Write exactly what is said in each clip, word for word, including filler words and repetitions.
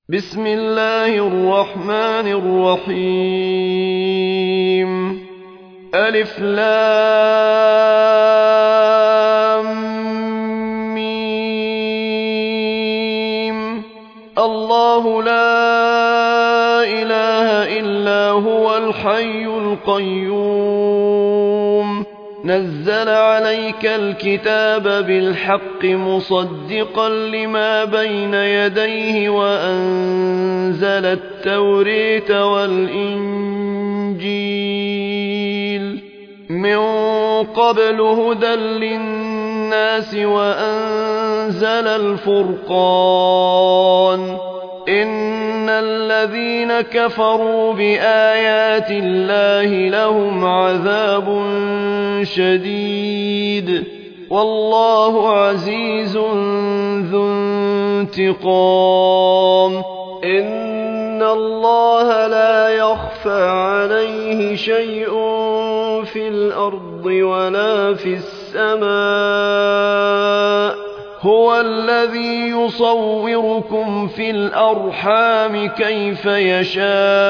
بسم الله الرحمن الرحيم ألف لام ميم الله لا إله إلا هو الحي القيوم نزل عليك الكتاب بالحق مصدقا لما بين يديه وأنزل التوريت والإنجيل من قبل هدى للناس وأنزل الفرقان إن الذين كفروا بآيات الله لهم عذاب شديد والله عزيز ذو انتقام إن الله لا يخفى عليه شيء في الأرض ولا في السماء هو الذي يصوركم في الأرحام كيف يشاء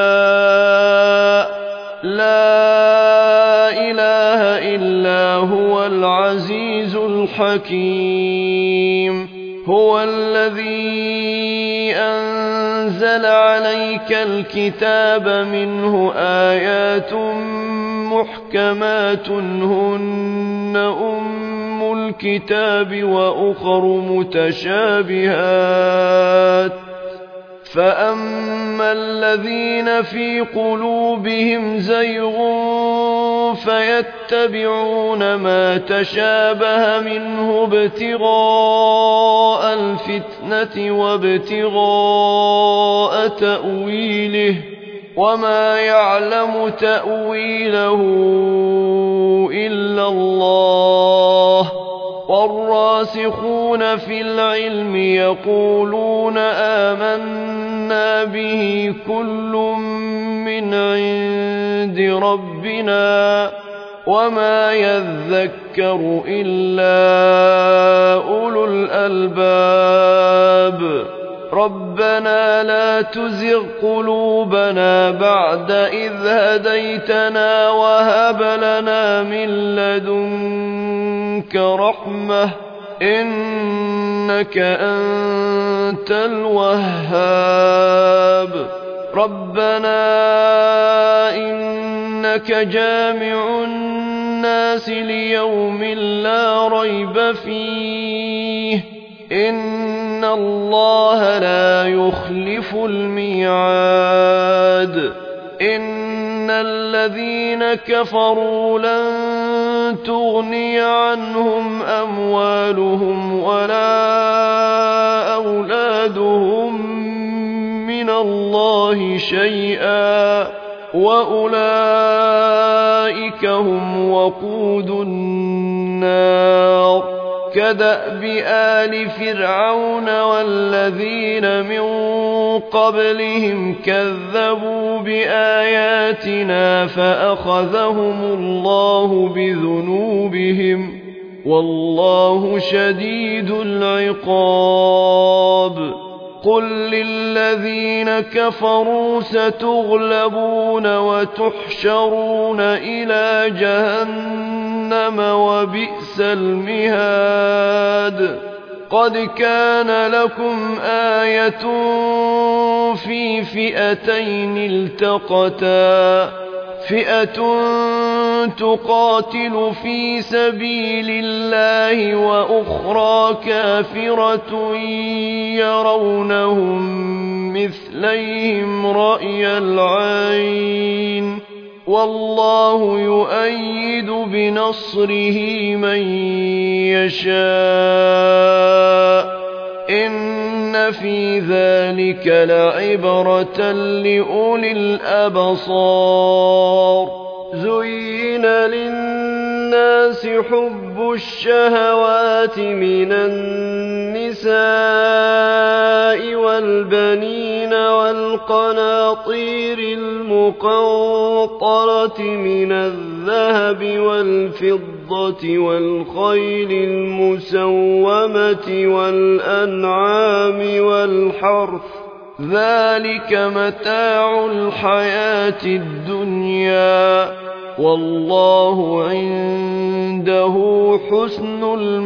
لا إله إلا هو العزيز الحكيم هو الذي أنزل عليك الكتاب منه آيات محكمات هن أم الكتاب وأخر متشابهات فأما الذين في قلوبهم زيغ فيتبعون ما تشابه منه ابتغاء الفتنة وابتغاء تأويله وما يعلم تأويله إلا الله والراسخون في العلم يقولون آمنا به كل من عند ربنا وما يذكر إلا أولو الألباب ربنا لا تزغ قلوبنا بعد إذ هديتنا وهب لنا من لدنك رحمة إنك أنت الوهاب ربنا إنك جامع الناس ليوم لا ريب فيه إن الله لا يخلف الميعاد إن الذين كفروا لن تغني عنهم أموالهم ولا أولادهم من الله شيئا وأولئك هم وقود النار كدأب آل فرعون والذين من قبلهم كذبوا بآياتنا فأخذهم الله بذنوبهم والله شديد العقاب قل للذين كفروا ستغلبون وتحشرون إلى جهنم وبئس المهاد قد كان لكم آية في فئتين التقتا فئة تقاتل في سبيل الله وأخرى كافرة يرونهم مثليهم رأي العين والله يؤيد بنصره من يشاء إن في ذلك لعبرة لأولي الأبصار زين للناس حب الشهوات من النساء والبنين والقناطير المقنطرة من الذهب والفضة والخيل المسومة والأنعام والحرث ذلك متاع الحياة الدنيا والله عنده حسن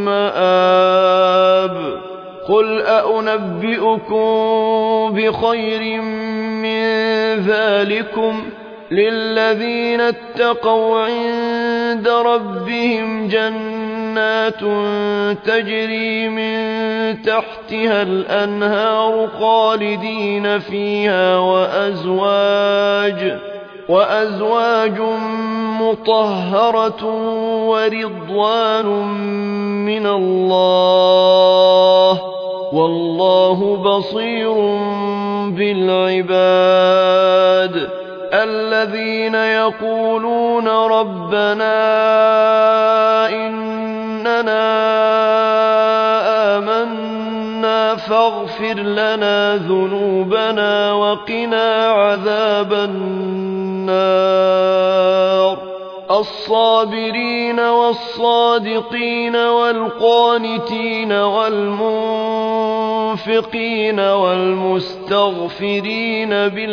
المآب قل أنبئكم بخير من ذلكم للذين اتقوا عند ربهم جنات تجري من تحتها الأنهار خالدين فيها وأزواج وأزواج مطهرة ورضوان من الله والله بصير بالعباد الذين يقولون ربنا إننا آمنا فاغفر لنا ذنوبنا وقنا عذاب النار الصابرين والصادقين والقانتين والمنفقين والمستغفرين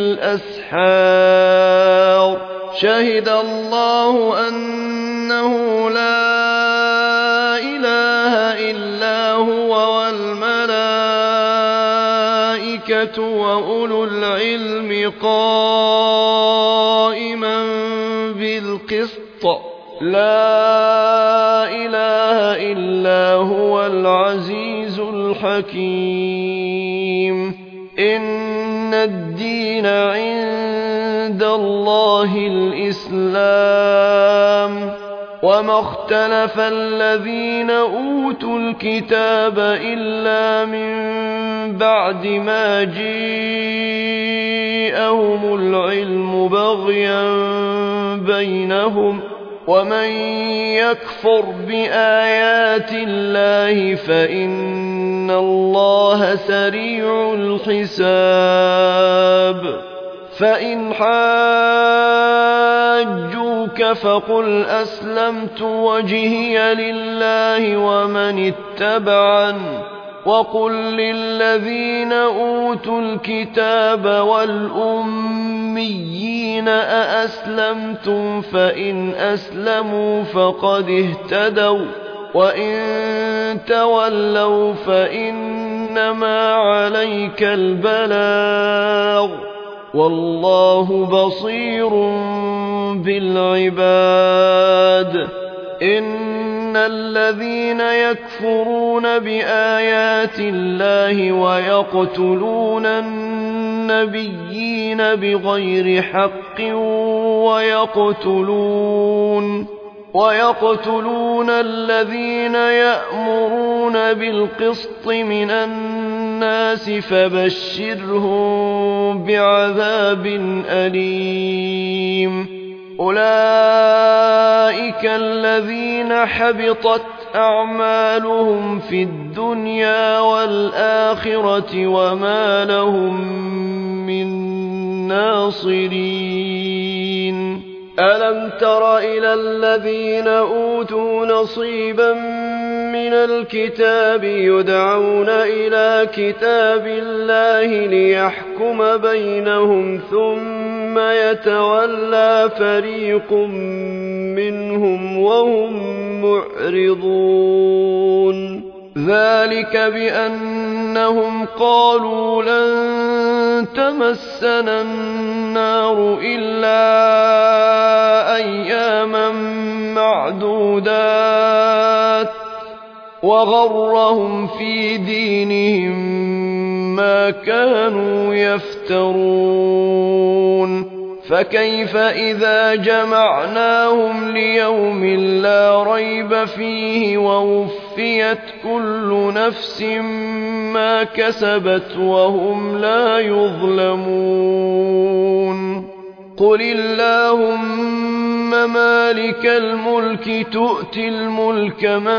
بالأسحار شهد الله أنه لا إله إلا هو والملائكة وأولو العلم قائما بالقسط لا إله إلا هو العزيز الحكيم إن الدين عند الله الإسلام وما اختلف الذين أوتوا الكتاب إلا من بعد ما جاءهم العلم بغيا بينهم ومن يكفر بآيات الله فإن الله سريع الحساب فإن حاجوك فقل أسلمت وجهي لله ومن اتبعني وقل للذين أوتوا الكتاب والأميين أأسلمتم فإن أسلموا فقد اهتدوا وإن تولوا فإنما عليك البلاغ والله بصير بالعباد إن الذين يكفرون بآيات الله ويقتلون النبيين بغير حق ويقتلون ويقتلون الذين يأمرون بالقسط من الناس فبشرهم بعذاب أليم أولئك الذين حبطت أعمالهم في الدنيا والآخرة وما لهم من ناصرين ألم تر إلى الذين أوتوا نصيبا من الكتاب يدعون إلى كتاب الله ليحكم بينهم ثم يتولى فريق منهم وهم معرضون ذلك بأنهم قالوا لن تمسنا النار إلا أياما معدودات وغرهم في دينهم ما كانوا يفترون فكيف إذا جمعناهم ليوم لا ريب فيه ووفيت كل نفس ما كسبت وهم لا يظلمون قل اللهم مالك الملك تؤتي الملك من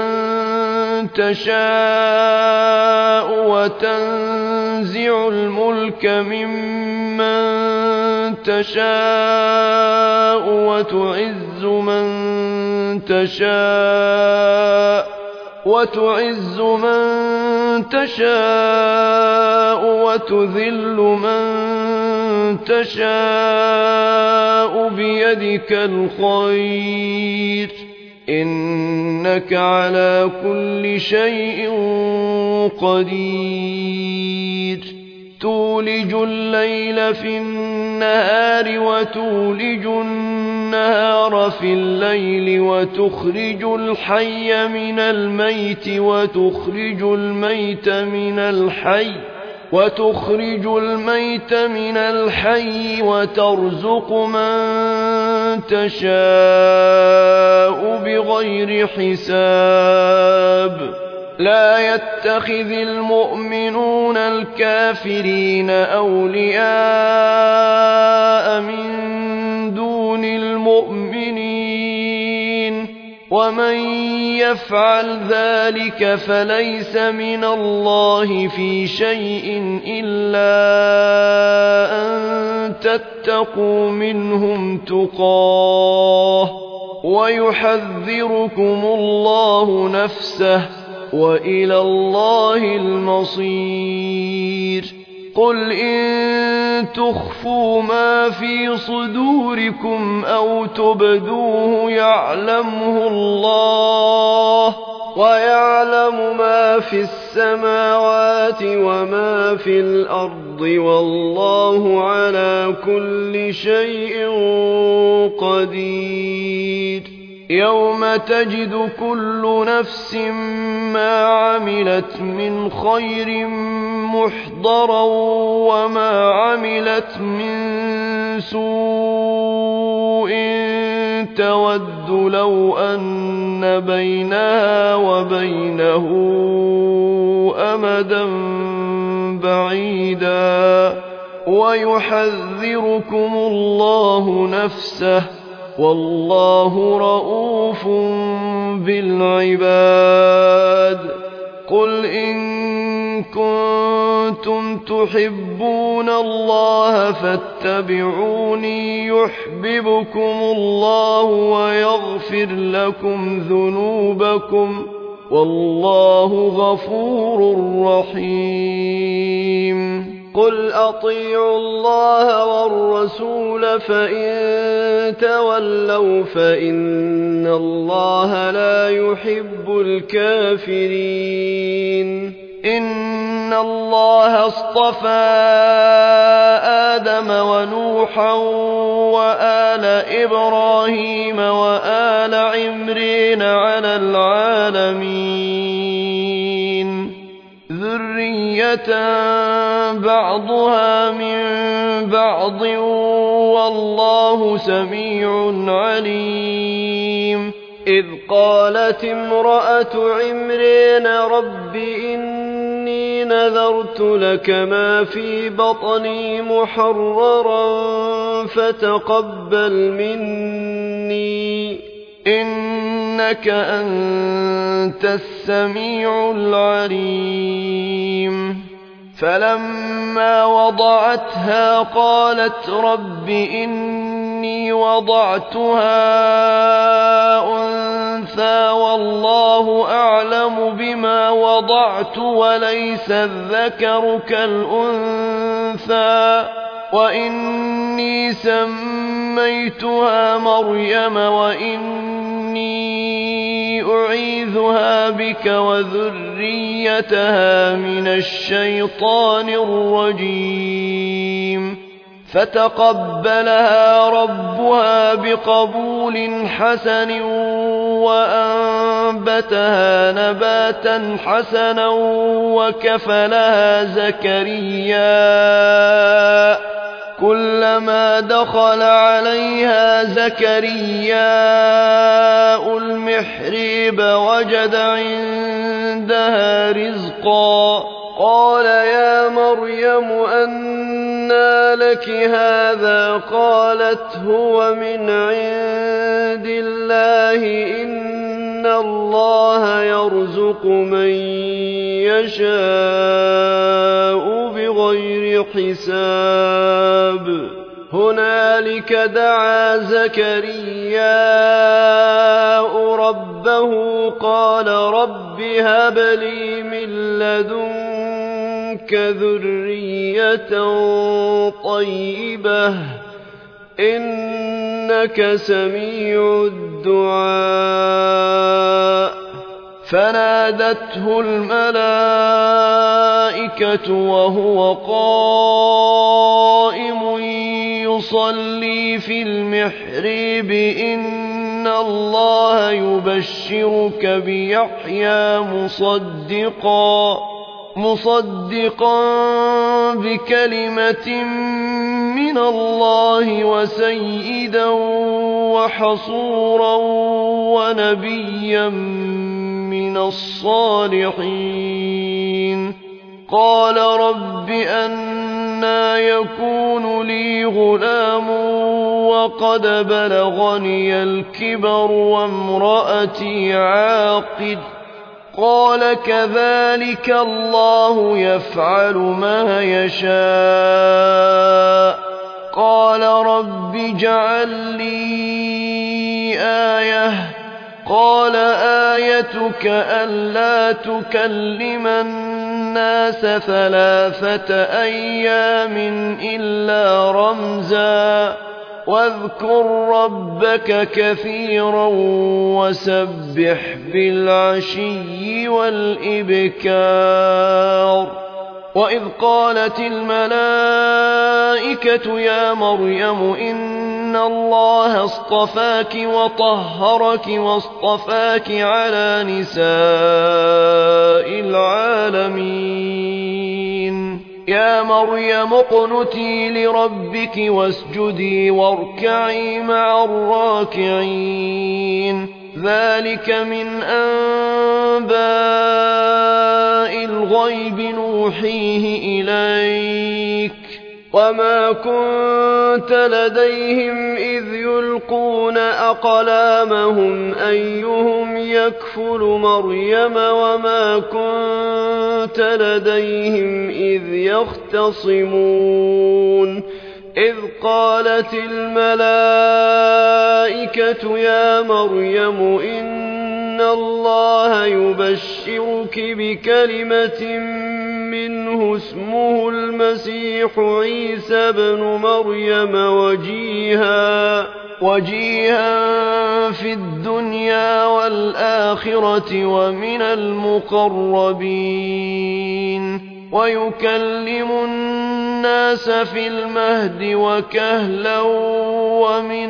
تشاء وتنزع الملك ممن تشاء وتعز من تشاء وتعز من تشاء وتذل من تشاء بيدك الخير إنك على كل شيء قدير تولج الليل في النهار وتولج النهار في الليل وتخرج الحي من الميت وتخرج الميت من الحي وتخرج الميت من الحي وترزق من تشاء بغير حساب لا يتخذ المؤمنون الكافرين أولياء من دون المؤمنين ومن يفعل ذلك فليس من الله في شيء إلا أن تتقوا منهم تقاه ويحذركم الله نفسه وإلى الله المصير قل إن تخفوا ما في صدوركم أو تبدوه يعلمه الله ويعلم ما في السماوات وما في الأرض والله على كل شيء قدير يوم تجد كل نفس ما عملت من خير محضرا وما عملت من سوء تود لو أن بينها وبينه أمدا بعيدا ويحذركم الله نفسه والله رؤوف بالعباد قل إن كنتم تحبون الله فاتبعوني يحببكم الله ويغفر لكم ذنوبكم والله غفور رحيم قل أطيعوا الله والرسول فإن تولوا فإن الله لا يحب الكافرين إن الله اصطفى آدم ونوحا وآل إبراهيم وآل عمران على العالمين ذرية بعضها من بعض والله سميع عليم إذ قالت امرأة عمران رب إني نذرت لك ما في بطني محررا فتقبل مني إنك أنت السميع العليم فلما وضعتها قالت رب إني وضعتها أنثى والله أعلم بما وضعت وليس الذكر كالأنثى وإني سميتها مريم وإني أعيذها بك وذريتها من الشيطان الرجيم فتقبلها ربها بقبول حسن وأنبتها نباتا حسنا وكفلها زكريا كلما دخل عليها زكرياء المحراب وجد عندها رزقا قال يا مريم أنى لك هذا قالت هو من عند الله إن الله يرزق من يشاء بغير حساب هنالك دعا زكرياء ربه قال رب هب لي من لدنك ذرية طيبة إنك سميع الدعاء فنادته الملائكة وهو قائم يصلي في المحراب إن الله يبشرك بيحيى مصدقا مصدقا بكلمة من الله وسيدا وحصورا ونبيا من الصالحين قال رب أنى يكون لي غلام وقد بلغني الكبر وامرأتي عاقر قال كذلك الله يفعل ما يشاء قال رب اجعل لي آية قال آيتك ألا تكلم الناس ثلاثة أيام إلا رمزا واذكر ربك كثيرا وسبح بالعشي والإبكار وإذ قالت الملائكة يا مريم إن الله اصطفاك وطهرك واصطفاك على نساء العالمين يا مريم اقنتي لربك واسجدي واركعي مع الراكعين ذلك من أنباء الغيب نوحيه إليك وما كنت لديهم إذ يلقون أقلامهم أيهم يكفل مريم وما كنت لديهم إذ يختصمون إذ قالت الملائكة يا مريم إن الله يبشرك بكلمة منه اسمه المسيح عيسى بن مريم وجيها وجيها في الدنيا والآخرة ومن المقربين ويكلم الناس في المهد وكهلا ومن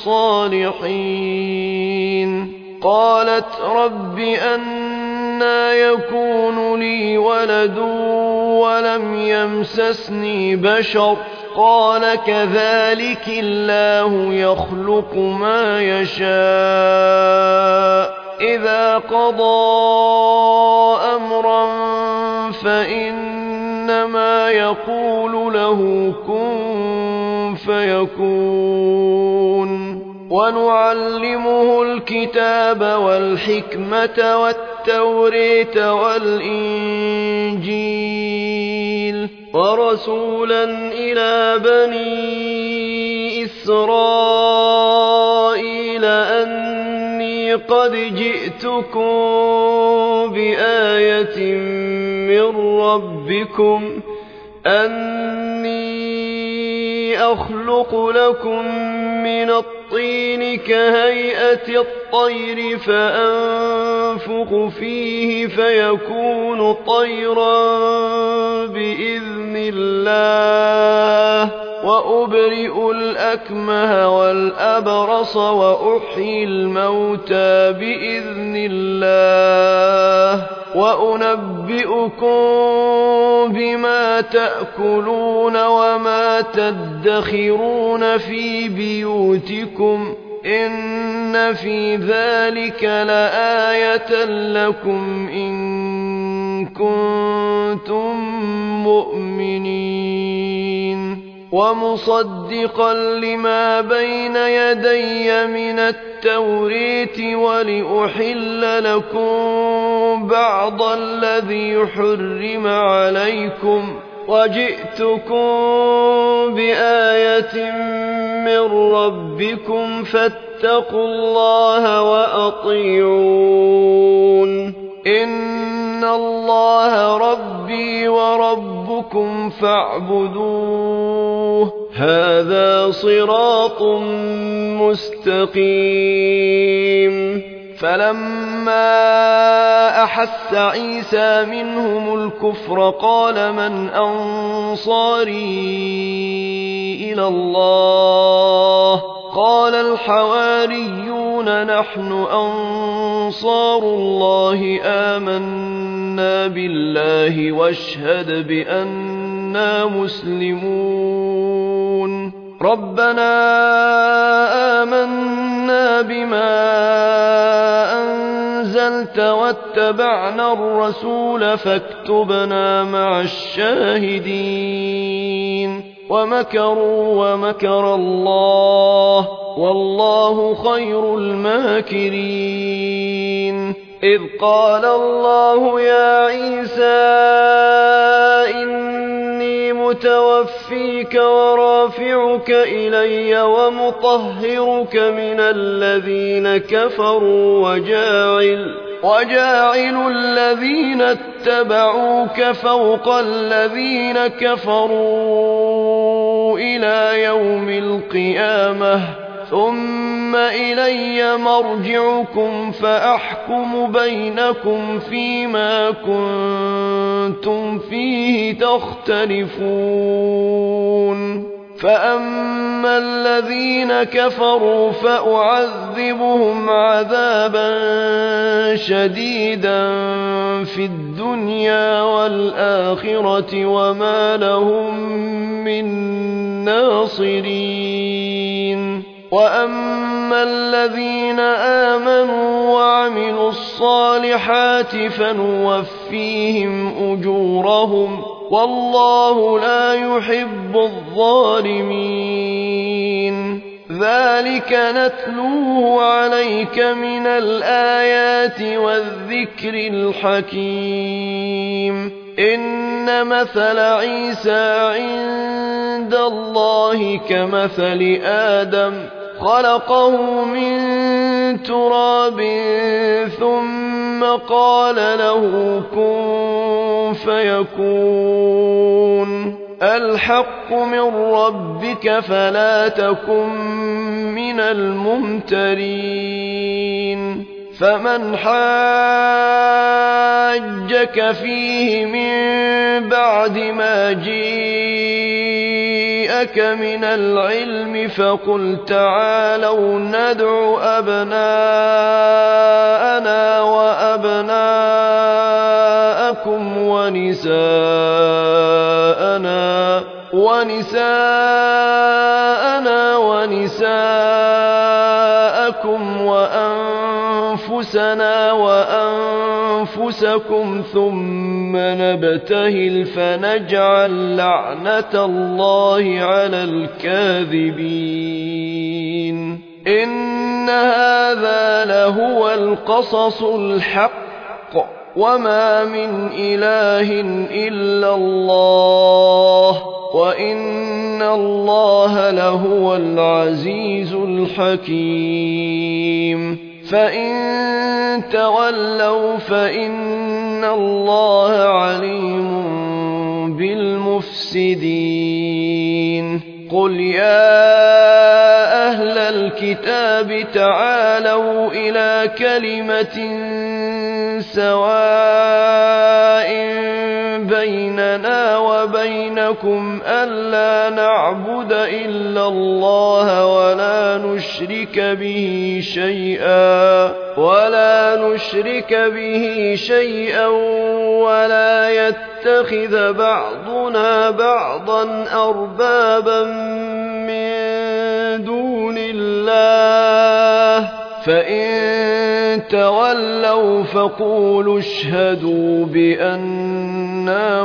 الصالحين قالت رب أنى يكون لي ولد ولم يمسسني بشر قال كذلك الله يخلق ما يشاء إذا قضى أمرا فإنما يقول له كن فيكون ونعلمه الكتاب والحكمة والتورية والإنجيل ورسولا إلى بني إسرائيل أني قد جئتكم بآية من ربكم أني أخلق لكم من الطين كهيئة الطير فأنفخ فيه فيكون طيرا بإذن الله وأبرئ الأكمه والأبرص وأحيي الموتى بإذن الله وأنبئكم بما تأكلون وما تدخرون في بيوتكم إن في ذلك لآية لكم إن كنتم مؤمنين ومصدقا لما بين يدي من التوريت ولأحل لكم بعض الذي حرم عليكم وجئتكم بآية من ربكم فاتقوا الله وأطيعون إن الله ربي وربكم فاعبدوه هذا صراط مستقيم فلما أحس عيسى منهم الكفر قال من أنصاري إلى الله قال الحواريون نحن أنصار الله آمنا بالله واشهد بأننا مسلمون ربنا آمنا بما أنزلت واتبعنا الرسول فاكتبنا مع الشاهدين ومكروا ومكر الله والله خير الماكرين إذ قال الله يا عيسى إني متوفيك ورافعك إلي ومطهرك من الذين كفروا وجاعل وجاعل الذين اتبعوك فوق الذين كفروا إلى يوم القيامة ثم إلي مرجعكم فأحكم بينكم فيما كنتم فيه تختلفون فأما الذين كفروا فأعذبهم عذابا شديدا في الدنيا والآخرة وما لهم من ناصرين وأما الذين آمنوا وعملوا الصالحات فنوفيهم أجورهم والله لا يحب الظالمين ذلك نتلوه عليك من الآيات والذكر الحكيم إن مثل عيسى عند الله كمثل آدم خلقه من تراب ثم قال له كن فيكون الحق من ربك فلا تكن من الممترين فمن حاجك فيه من بعد ما جاءك من العلم فقل تعالوا ندع أبناءنا وأبناءكم ونساءنا ونساءنا ونساءكم وأنفسنا وأنفسكم ثم نبتهل فنجعل لعنة الله على الكاذبين إن هذا لهو القصص الحق وما من إله إلا الله وإن الله لهو العزيز الحكيم فإن تولوا فإن الله عليم بالمفسدين قل يا أهل الكتاب تعالوا إلى كلمة سواء بيننا وبينكم ألا نعبد إلا الله ولا نشرك به شيئا ولا نشرك به شيئا ولا يتخذ بعضنا بعضا أربابا من دون الله فإن تولوا فقولوا اشهدوا بأننا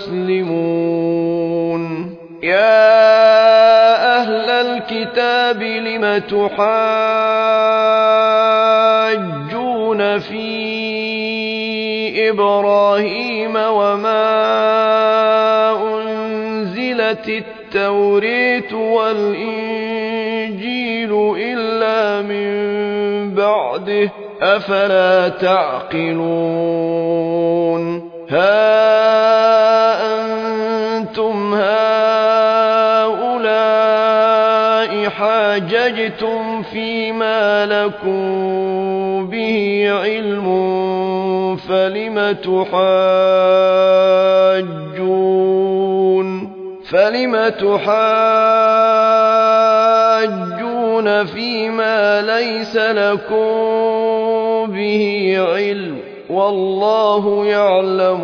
مسلمون يا أهل الكتاب لم تحاجون في إبراهيم وما أنزلت التوراة والإنجيل الإنجيل إلا من بعده أفلا تعقلون ها أنتم هؤلاء حاججتم فيما لكم به علم فلم تحاجون فلم تحاجون فيما ليس لكم به علم والله يعلم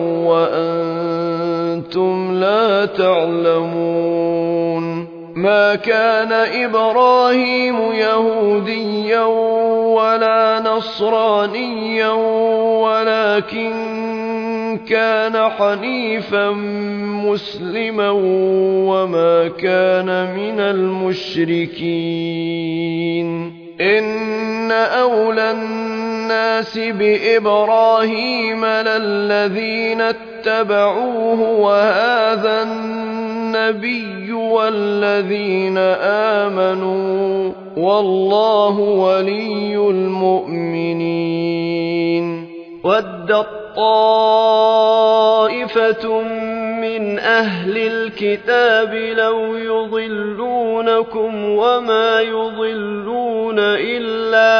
وأنتم لا تعلمون ما كان إبراهيم يهوديا ولا نصرانيا ولكن كان حنيفا مسلما وما كان من المشركين إن أولى الناس بإبراهيم للذين اتبعوه وهذا النبي والذين آمنوا والله ولي المؤمنين ودت طائفة من أهل الكتاب لو يضلونكم وما يضلون إلا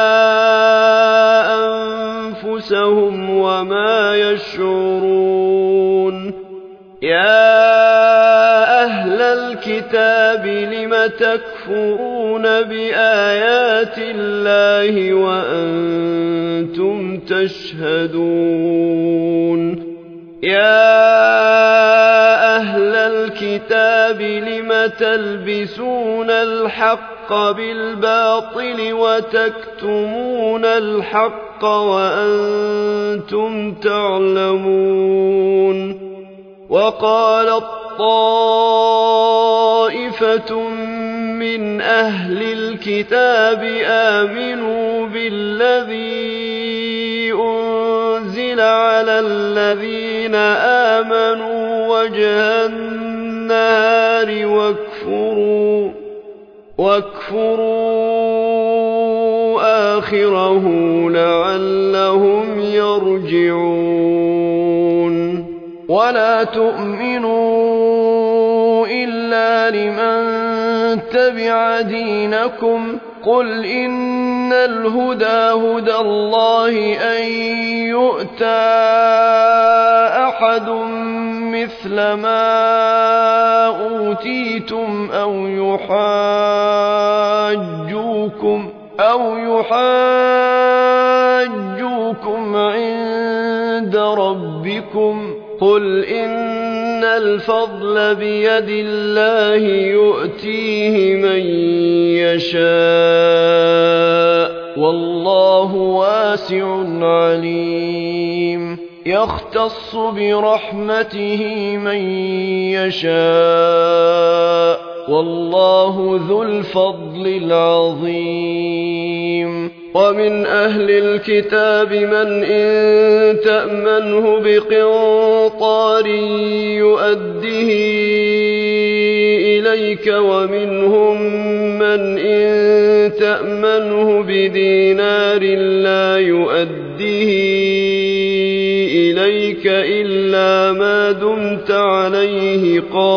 أنفسهم وما يشعرون يا أهل الكتاب لم تكفرون بآيات الله وأنتم تشهدون يا أهل الكتاب لم تلبسون الحق بالباطل وتكتمون الحق وأنتم تعلمون وقالت طائفة من أهل الكتاب آمنوا بالذي أنزل على الذين آمنوا وجه النهار واكفروا واكفروا آخره لعلهم يرجعون ولا تؤمنوا إلا لمن تبع دينكم قل إن الهدى هدى الله أن يؤتى أحد مثل ما أوتيتم أو يحاجوكم أو يحاجوكم عند ربكم قل إن الفضل بيد الله يؤتيه من يشاء والله واسع عليم يختص برحمته من يشاء والله ذو الفضل العظيم ومن أهل الكتاب من إن تأمنه بقنطار يؤده إليك ومنهم من إن تأمنه بدينار لا يؤده إليك إلا ما دمت عليه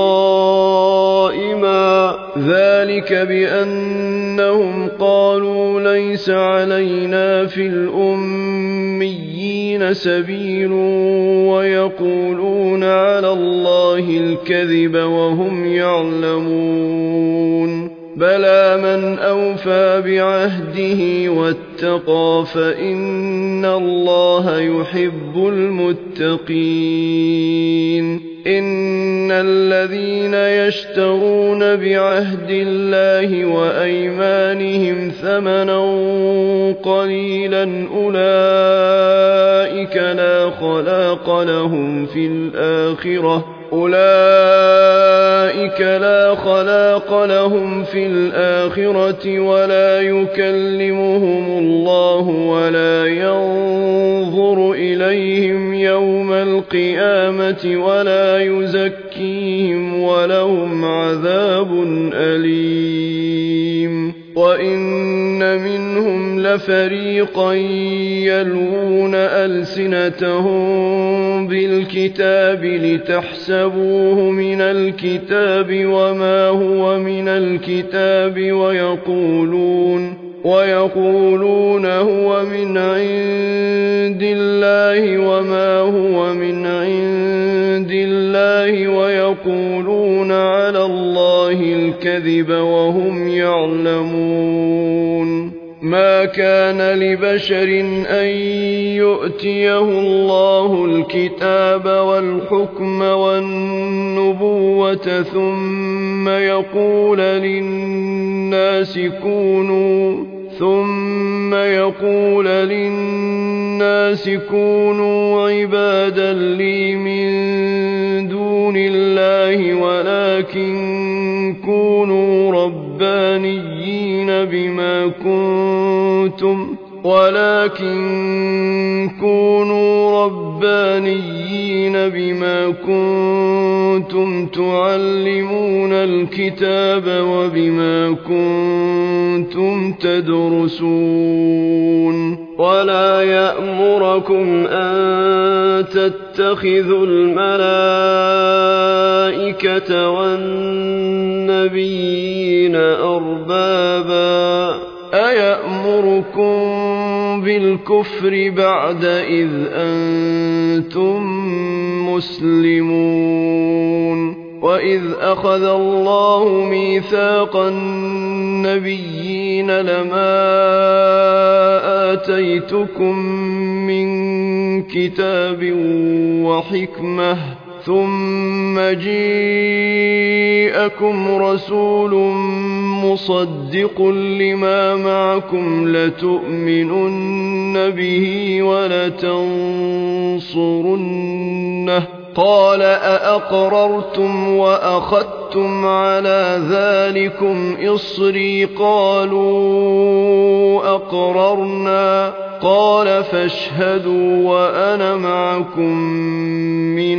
قائما ذلك بأنهم قالوا ليس علينا في الأميين سبيل ويقولون على الله الكذب وهم يعلمون بلى من أوفى بعهده واتقى فإن الله يحب المتقين إن الذين يشترون بعهد الله وأيمانهم ثمنا قليلا أولئك لا خلاق لهم في الآخرة أولئك لا خلاق لهم في الآخرة ولا يكلمهم الله ولا ينظر إليهم يوم القيامة ولا يزكيهم ولهم عذاب أليم وإن منهم لفريقا يلوون ألسنتهم بالكتاب لتحسبوه من الكتاب وما هو من الكتاب ويقولون ويقولون هو من عند الله وما هو من عند الله ويقولون على الله الكذب وهم يعلمون. ما كان لبشر أن يؤتيه الله الكتاب والحكم والنبوة ثم يقول للناس كونوا ثم يقول للناس كونوا عبادا لي من دون الله ولكن كونوا ربانيين بما كنتم ولكن كونوا ربانيين بما كنتم تعلمون الكتاب وبما كنتم تدرسون. ولا يأمركم أن تتخذوا الملائكة والنبيين أربابا أيأمركم بالكفر بعد إذ أنتم مسلمون. وإذ أخذ الله ميثاق النبيين لما آتيتكم من كتاب وحكمة ثم جيءكم رسول مصدق لما معكم لتؤمنن به ولتنصرنه قال أأقررتم وأخذتم على ذلكم إصري قالوا أقررنا قال فاشهدوا وأنا معكم من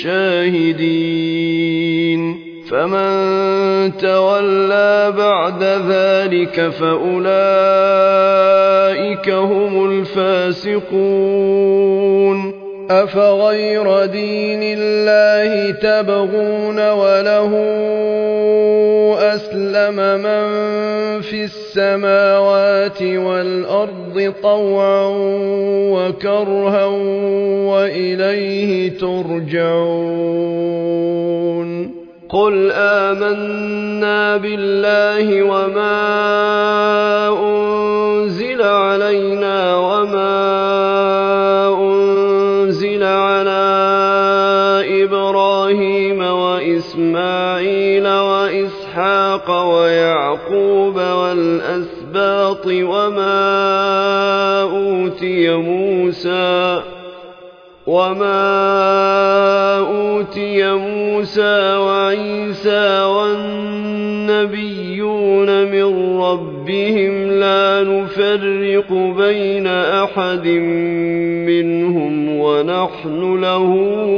الشاهدين. فمن تولى بعد ذلك فأولئك هم الفاسقون. أفغير دين الله تبغون وله أسلم من في السماوات والأرض طوعا وكرها وإليه ترجعون. قل آمنا بالله وما أنزل علينا وما أنزل على إبراهيم وإسماعيل وإسحاق ويعقوب والأسباط وما أوتي موسى وما أوتي موسى وعيسى والنبيون من ربهم لا نفرق بين أحد منهم ونحن له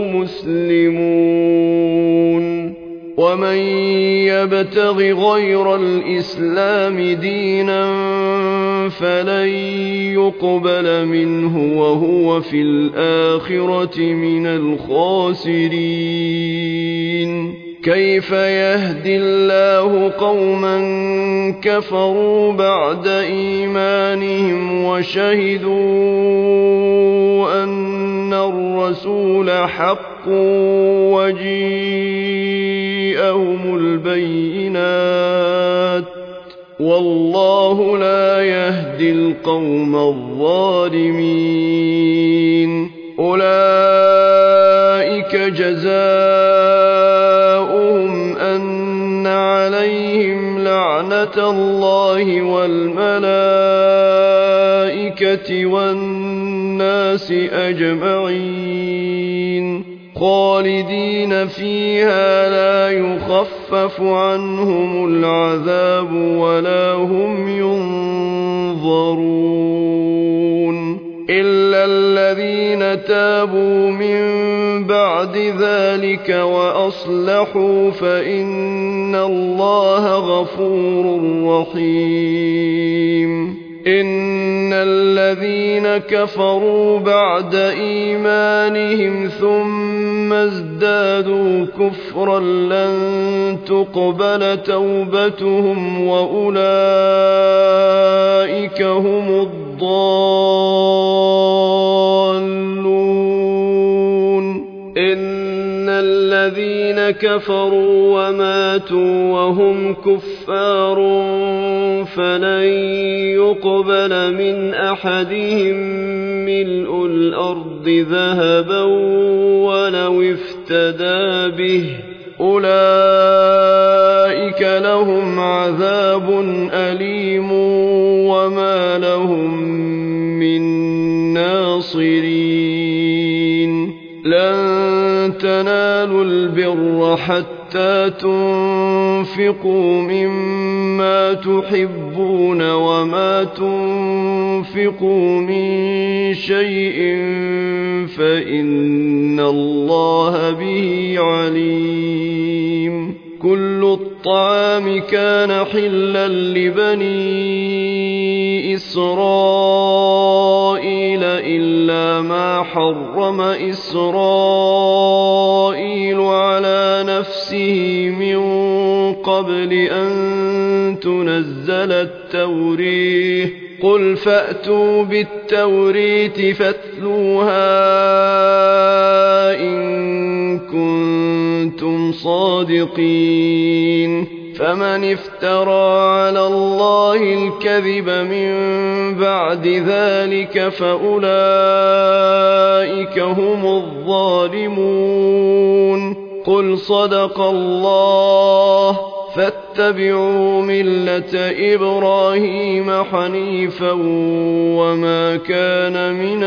مسلمون. ومن يبتغ غير الإسلام دينا فلن يقبل منه وهو في الآخرة من الخاسرين. كيف يهدي الله قوما كفروا بعد إيمانهم وشهدوا أن الرسول حق وجيءهم البينات والله لا يهدي القوم الظالمين. أولئك جزاؤهم أن عليهم لعنة الله والملائكة والناس أجمعين خالدين فيها لا يخفف عنهم العذاب ولا هم ينظرون إلا الذين تابوا من بعد ذلك وأصلحوا فإن الله غفور رحيم إن الذين كفروا بعد إيمانهم ثم ازدادوا كفرا لن تقبل توبتهم وأولئك هم الضالون إن الذين كفروا وماتوا وهم كفار فلن يقبل من أحدهم ملء الأرض ذهبا ولو افتدى به أولئك لهم عذاب أليم وما لهم من ناصرين لن تنالوا البر حتى تنفقوا مما تحبون وما تنفقوا من شيء فإن الله به عليم كل الطعام كان حلا لبني إسرائيل إلا ما حرم إسرائيل على نفسه من قبل أن تنزل التوريه قل فأتوا بالتورية فاتلوها إن كنتم صادقين فمن افترى على الله الكذب من بعد ذلك فأولئك هم الظالمون قل صدق الله فاتبعوا ملة إبراهيم حنيفا وما كان من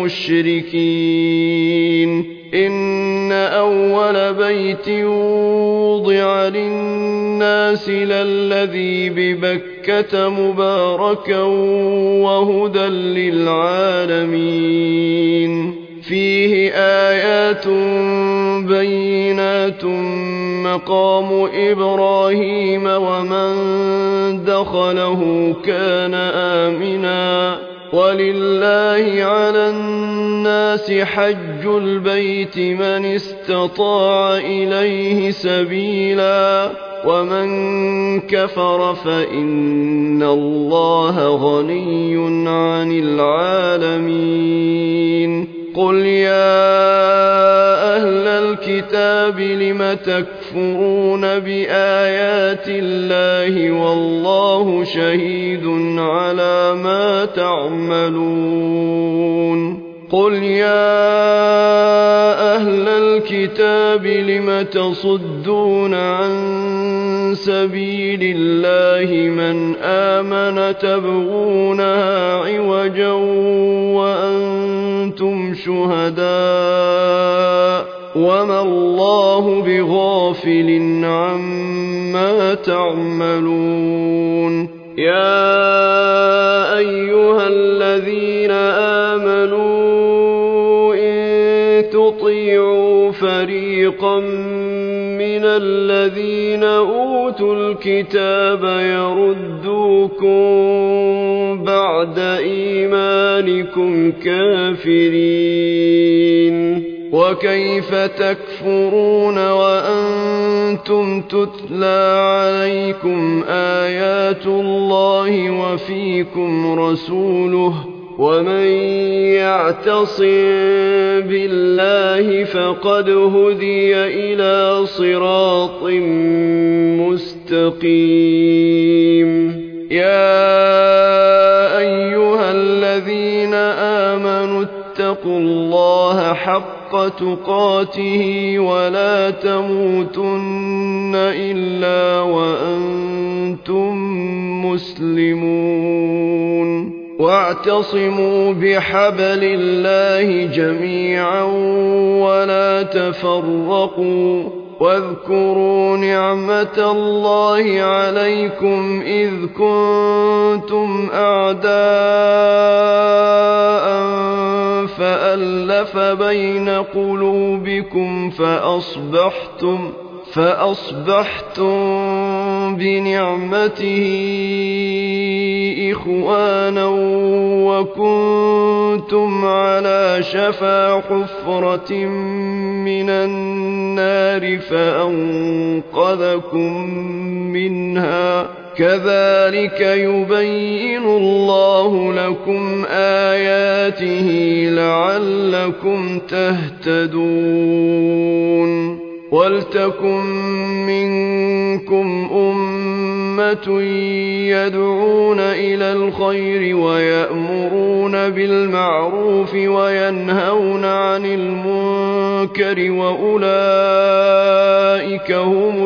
المشركين إن أول بيت وضع للناس للذي ببكة مباركا وهدى للعالمين فيه آيات بينات مقام إبراهيم ومن دخله كان آمنا ولله على الناس حج البيت من استطاع إليه سبيلا ومن كفر فإن الله غني عن العالمين قل يا أهل الكتاب لم تكفرون بآيات الله والله شهيد على ما تعملون قل يا أهل الكتاب لم تصدون عن سبيل الله من آمن تبغونها عوجا وأنتم شهداء وما الله بغافل عما تعملون يا أيها الذين آمنوا إن تطيعوا فريقا من الذين أوتوا الكتاب يردوكم بعد إيمانكم كافرين وكيف تكفرون وأنتم تتلى عليكم آيات الله وفيكم رسوله ومن يعتصم بالله فقد هدي إلى صراط مستقيم يا أيها الذين آمنوا اتقوا الله حق تقاته ولا تموتن إلا وأنتم مسلمون واعتصموا بحبل الله جميعا ولا تفرقوا واذكروا نعمة الله عليكم إذ كنتم أعداء فألف ألف بين قلوبكم فأصبحتم فأصبحتم بنعمته إخوانا وكنتم على شفا حفرة من النار فأنقذكم منها كذلك يبين الله لكم آياته لعلكم تهتدون ولتكن منكم أمة يدعون إلى الخير ويأمرون بالمعروف وينهون عن المنكر وأولئك هم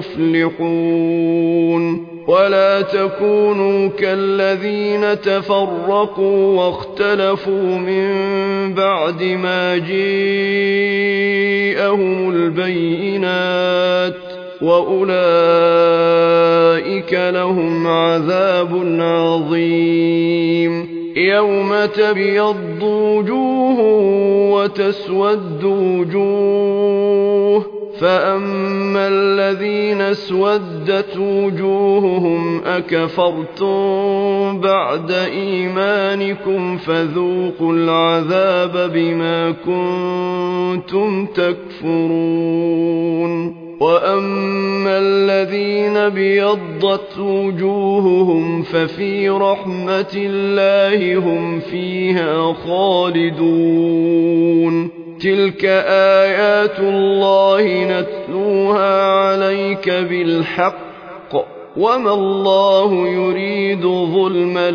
المفلحون ولا تكونوا كالذين تفرقوا واختلفوا من بعد ما جاءهم البينات وأولئك لهم عذاب عظيم يوم تبيض وجوه وتسود وجوه فأما الذين اسودت وجوههم أكفرتم بعد إيمانكم فذوقوا العذاب بما كنتم تكفرون وأما الذين بيضت وجوههم ففي رحمة الله هم فيها خالدون تلك آيات الله نتلوها عليك بالحق وما الله يريد ظلما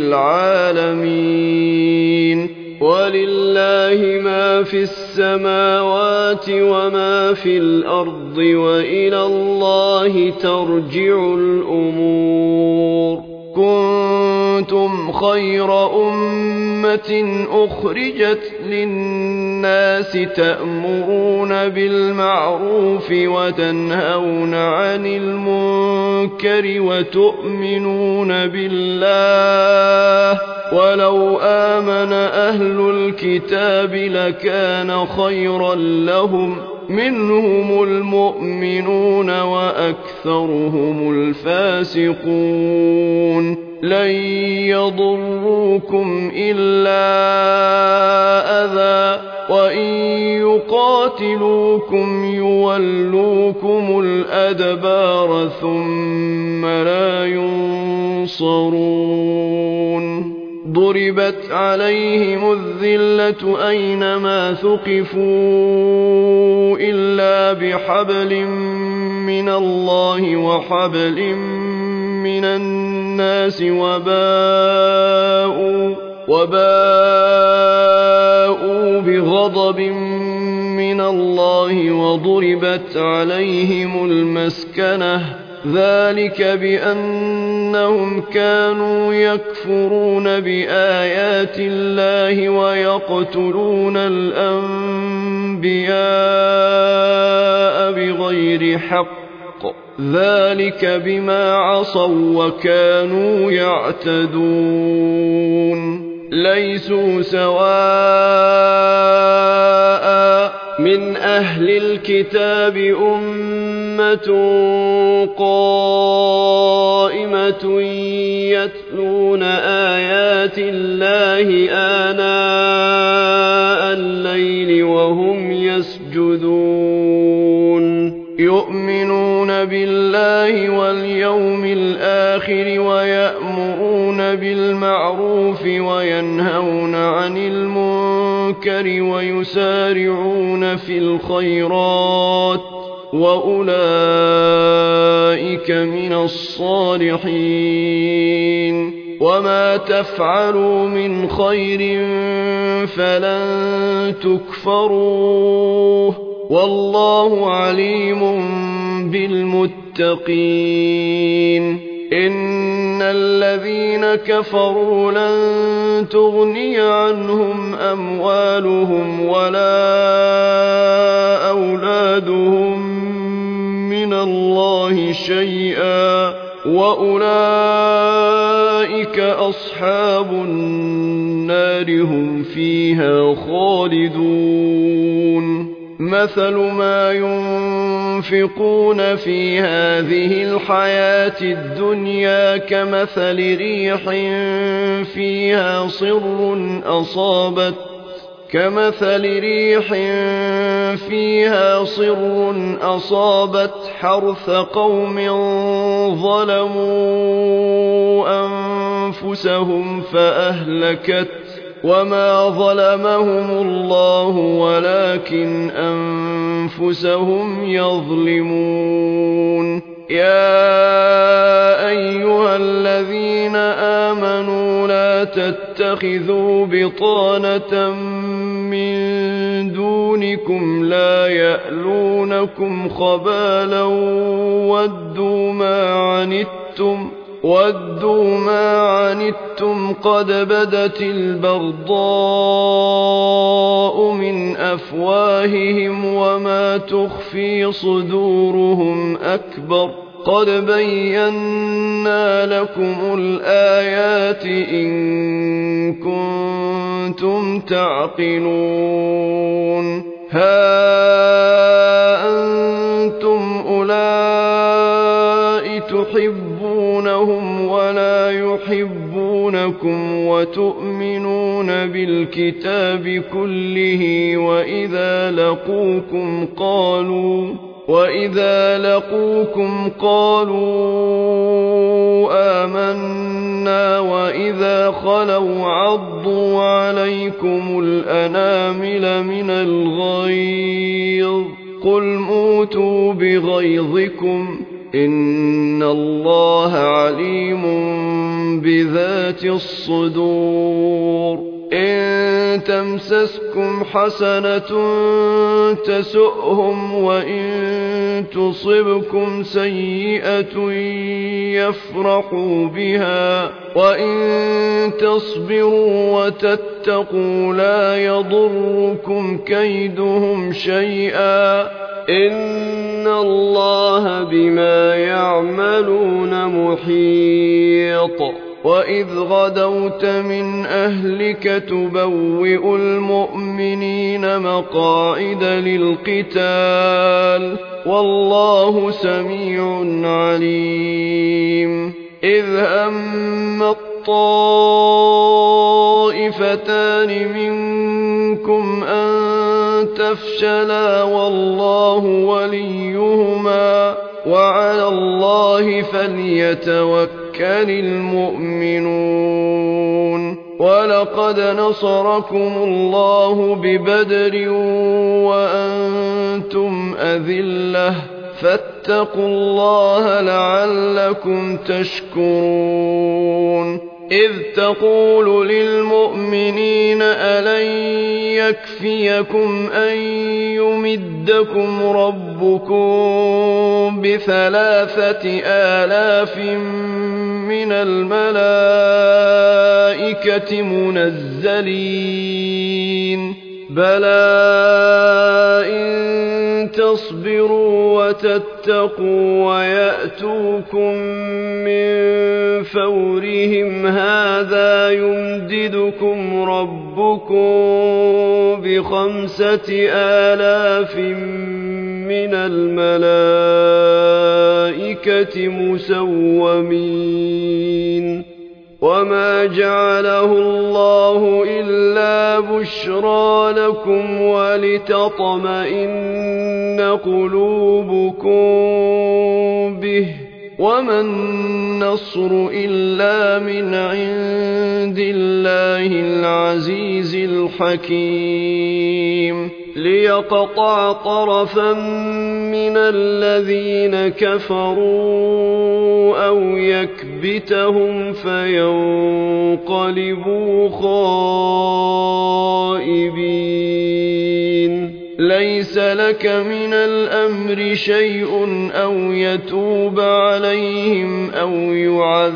للعالمين ولله ما في السماوات وما في الأرض وإلى الله ترجع الأمور كنتم خير أمة أخرجت للناس تأمرون بالمعروف وتنهون عن المنكر وتؤمنون بالله ولو آمن أهل الكتاب لكان خيرا لهم منهم المؤمنون وأكثرهم الفاسقون لن يضروكم إلا أذى وإن يقاتلوكم يولوكم الأدبار ثم لا ينصرون ضربت عليهم الذلة أينما ثقفوا إلا بحبل من الله وحبل من الناس وباءوا, وباءوا بغضب من الله وضربت عليهم المسكنة ذلك بأنهم كانوا يكفرون بآيات الله ويقتلون الأنبياء بغير حق ذلك بما عصوا وكانوا يعتدون ليسوا سواء من أهل الكتاب أمة قائمة يتلون آيات الله آناء الليل وهم يسجدون يؤمنون بالله واليوم الآخر ويأمرون بالمعروف وينهون عن المنكر ويسارعون في الخيرات وأولئك من الصالحين وما تفعلوا من خير فلن تكفروه والله عليم بالمتقين إن الذين كفروا لن تغني عنهم أموالهم ولا أولادهم من الله شيئا وأولئك أصحاب النار هم فيها خالدون مثل ما ينفقون في هذه الحياة الدنيا كمثل ريح فيها صر أصابت كمثل ريح فيها صر أصابت حرث قوم ظلموا أنفسهم فأهلكت وما ظلمهم الله ولكن أنفسهم يظلمون يا أيها الذين آمنوا لا تتخذوا بطانة من دونكم لا يألونكم خبالا ودوا ما عنتم ودوا ما عنتم قد بدت البغضاء من أفواههم وما تخفي صدورهم أكبر قد بينا لكم الآيات إن كنتم تعقلون ها أنتم أولئك تحبونهم ولا يحبونكم وتؤمنون بالكتاب كله وإذا لقوكم قالوا وإذا لقوكم قالوا آمنا وإذا خلوا عضوا عليكم الأنامل من الغيظ قل موتوا بغيظكم إن الله عليم بذات الصدور إن تمسسكم حسنة تسؤهم وإن تصبكم سيئة يفرحوا بها وإن تصبروا وتتقوا لا يضركم كيدهم شيئا إن الله بما يعملون محيط وإذ غدوت من أهلك تبوئ المؤمنين مقاعد للقتال والله سميع عليم إذ هم الطائفتان منكم أن تفشلا والله وليهما وعلى الله فليتوكل المؤمنون ولقد نصركم الله ببدر وأنتم أذلة فاتقوا الله لعلكم تشكرون إذ تقول للمؤمنين ألن يكفيكم أن يمدكم ربكم بثلاثة آلاف من الملائكة منزلين بلى إن تصبروا وتتقوا ويأتوكم من فورهم هذا يمددكم ربكم بخمسة آلاف من الملائكة مسومين وما جعله الله إلا بشرى لكم ولتطمئن قلوبكم به وما النصر إلا من عند الله العزيز الحكيم ليقطع طرفا من الذين كفروا أو يكبتهم فينقلبوا خائبين ليس لك من الأمر شيء أو يتوب عليهم أو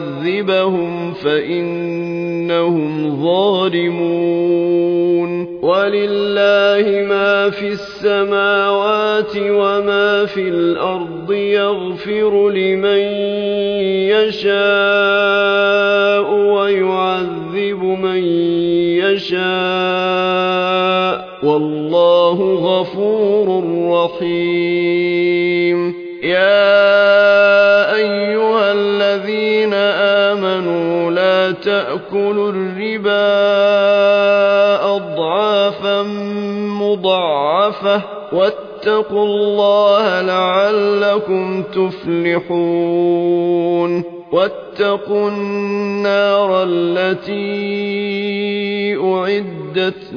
يعذبهم فإنهم ظالمون ولله ما في السماوات وما في الأرض يغفر لمن يشاء ويعذب من يشاء والله غفور رحيم. يا أيها الذين آمنوا لا تأكلوا الربا أضعافا مضاعفة واتقوا الله لعلكم تفلحون. واتقوا النار التي أعدت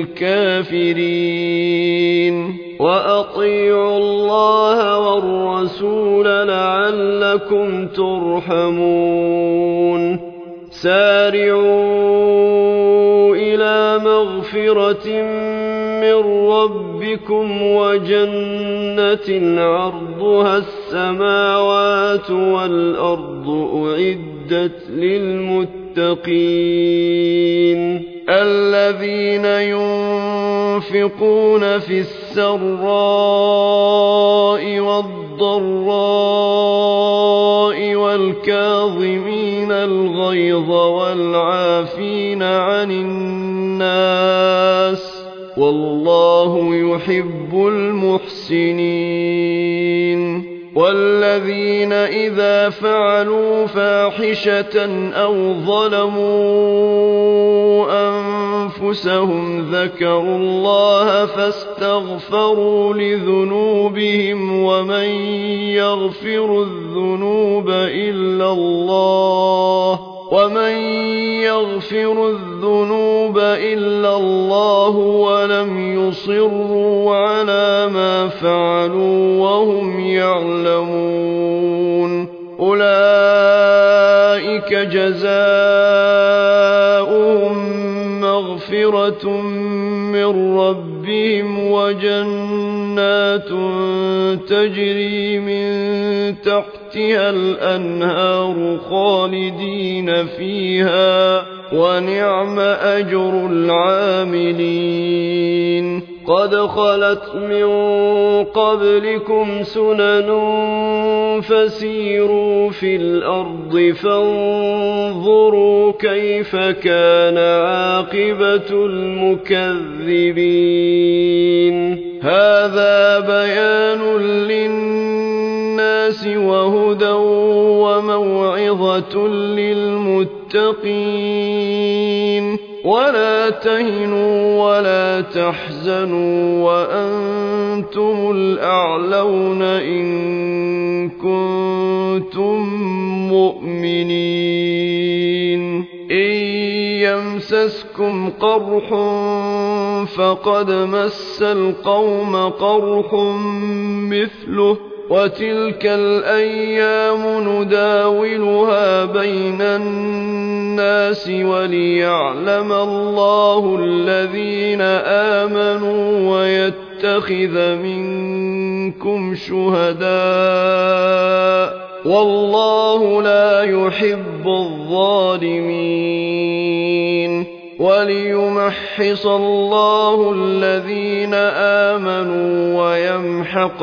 للكافرين وأطيعوا الله والرسول لعلكم ترحمون. سارعوا إلى مغفرة من ربكم وجنة عرضها السماوات والأرض أعدت للمتقين الذين ينفقون في السراء والضراء والكاظمين الغيظ والعافين عن الناس والله يحب المحسنين. والذين إذا فعلوا فاحشة أو ظلموا أنفسهم ذكروا الله فاستغفروا لذنوبهم ومن يغفر الذنوب إلا الله ومن يغفر الذنوب إلا الله ولم يصروا على ما فعلوا وهم يعلمون أولئك جزاؤهم مغفرة من ربهم وجنات تجري من تحتها الأنهار خالدين فيها ونعم أجر العاملين. قد خلت من قبلكم سنن فسيروا في الأرض فانظروا كيف كان عاقبة المكذبين. هذا بيان للناس وهدى وموعظة للمتقين. ولا تهنوا ولا تحزنوا وأنتم الأعلون إن كنتم مؤمنين. إن يمسسكم قرح فقد مس القوم قرح مثله وتلك الأيام نداولها بين الناس وليعلم الله الذين آمنوا ويتخذ منكم شهداء والله لا يحب الظالمين. وليمحص الله الذين آمنوا ويمحق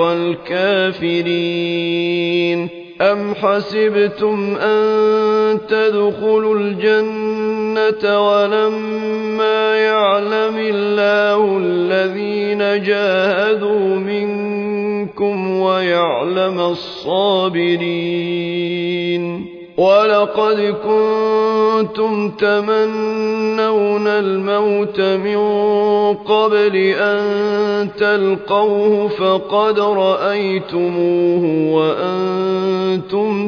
الكافرين. أم حسبتم أن تدخلوا الجنة ولما يعلم الله الذين جاهدوا منكم ويعلم الصابرين. ولقد كنتم تمنون الموت من قبل أن تلقوه فقد رأيتموه وأنتم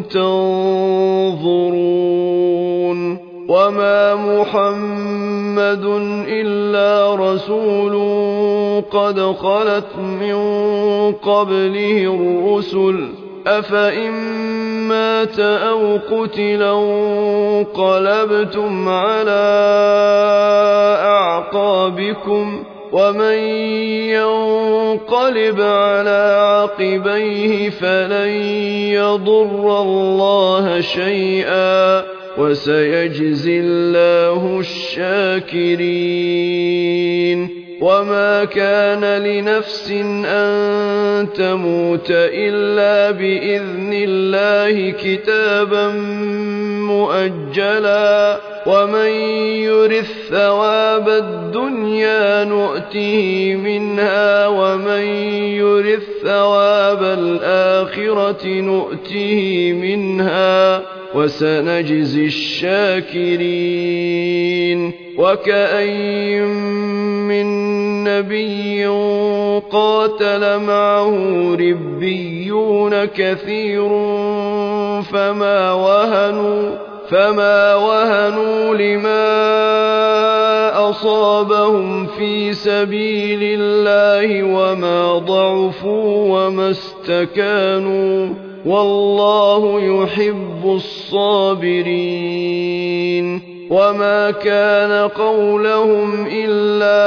تنظرون. وما محمد إلا رسول قد خلت من قبله الرسل أفإن مات أو قتل انقلبتم على أعقابكم ومن ينقلب على عقبيه فلن يضر الله شيئا وسيجزي الله الشاكرين. وما كان لنفس أن تموت إلا بإذن الله كتابا مؤجلا ومن يرث ثواب الدنيا نؤته منها ومن يرث ثواب الآخرة نؤته منها وسنجزي الشاكرين وكأين من نبي قاتل معه ربيون كثير فما وهنوا فما وهنوا لما أصابهم في سبيل الله وما ضعفوا وما استكانوا والله يحب الصابرين وما كان قولهم إلا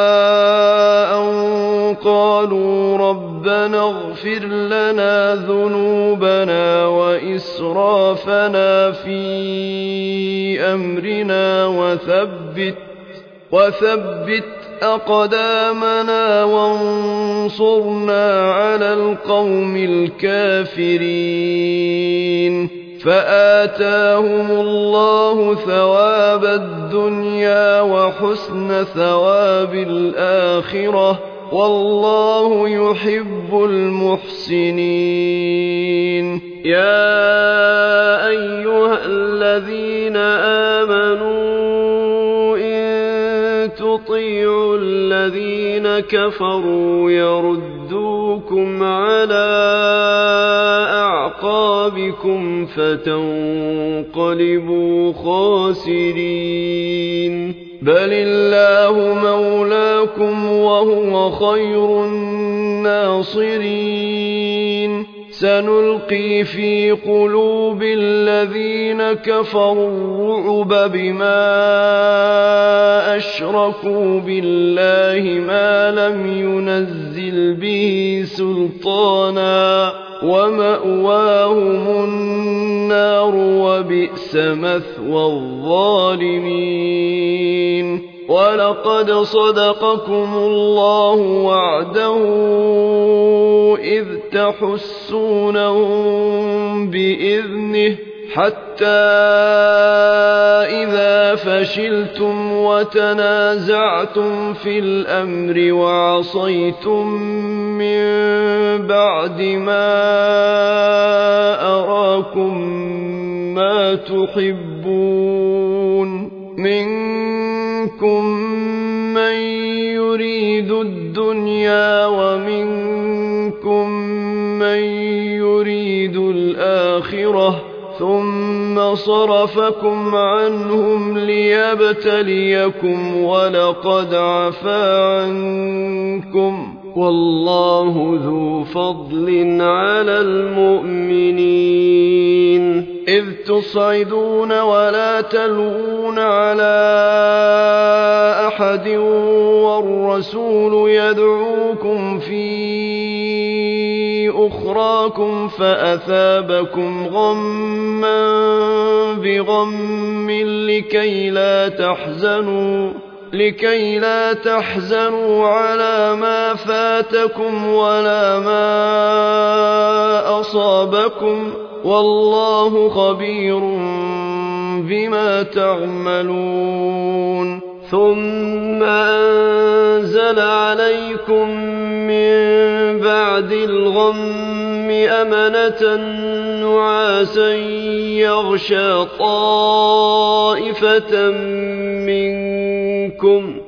أن قالوا ربنا اغفر لنا ذنوبنا وإسرافنا في أمرنا وثبت وثبت أقدامنا وانصرنا على القوم الكافرين فآتاهم الله ثواب الدنيا وحسن ثواب الآخرة والله يحب المحسنين يا أيها الذين آمنوا إن تطيعوا الذين كفروا يردوكم على أعقابكم فتنقلبوا خاسرين بل الله مولاكم وهو خير الناصرين سنلقي في قلوب الذين كفروا الرعب بما أشركوا بالله ما لم ينزل به سلطانا ومأواهم النار وبئس مثوى الظالمين ولقد صدقكم الله وعده إذ تحسونهم بإذنه حتى إذا فشلتم وتنازعتم في الأمر وعصيتم من بعد ما أراكم ما تحبون منكم من يريد الدنيا ومنكم من يريد الآخرة ثم صرفكم عنهم ليبتليكم ولقد عفا عنكم والله ذو فضل على المؤمنين إذ تصعدون ولا تلوون على أحد والرسول يدعوكم في أخراكم فأثابكم غما بغم لكي لا تحزنوا لكي لا تحزنوا على ما فاتكم ولا ما أصابكم والله خبير بما تعملون ثم أنزل عليكم من بعد الغم أمنة نعاسا يغشى طائفة منكم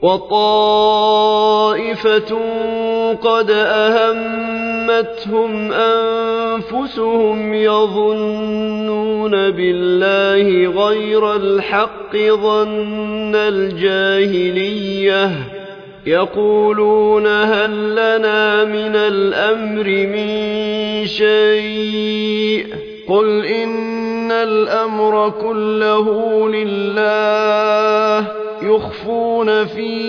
وطائفة قد أهمتهم أنفسهم يظنون بالله غير الحق ظن الجاهلية يقولون هل لنا من الأمر من شيء قل إن الأمر كله لله يخفون في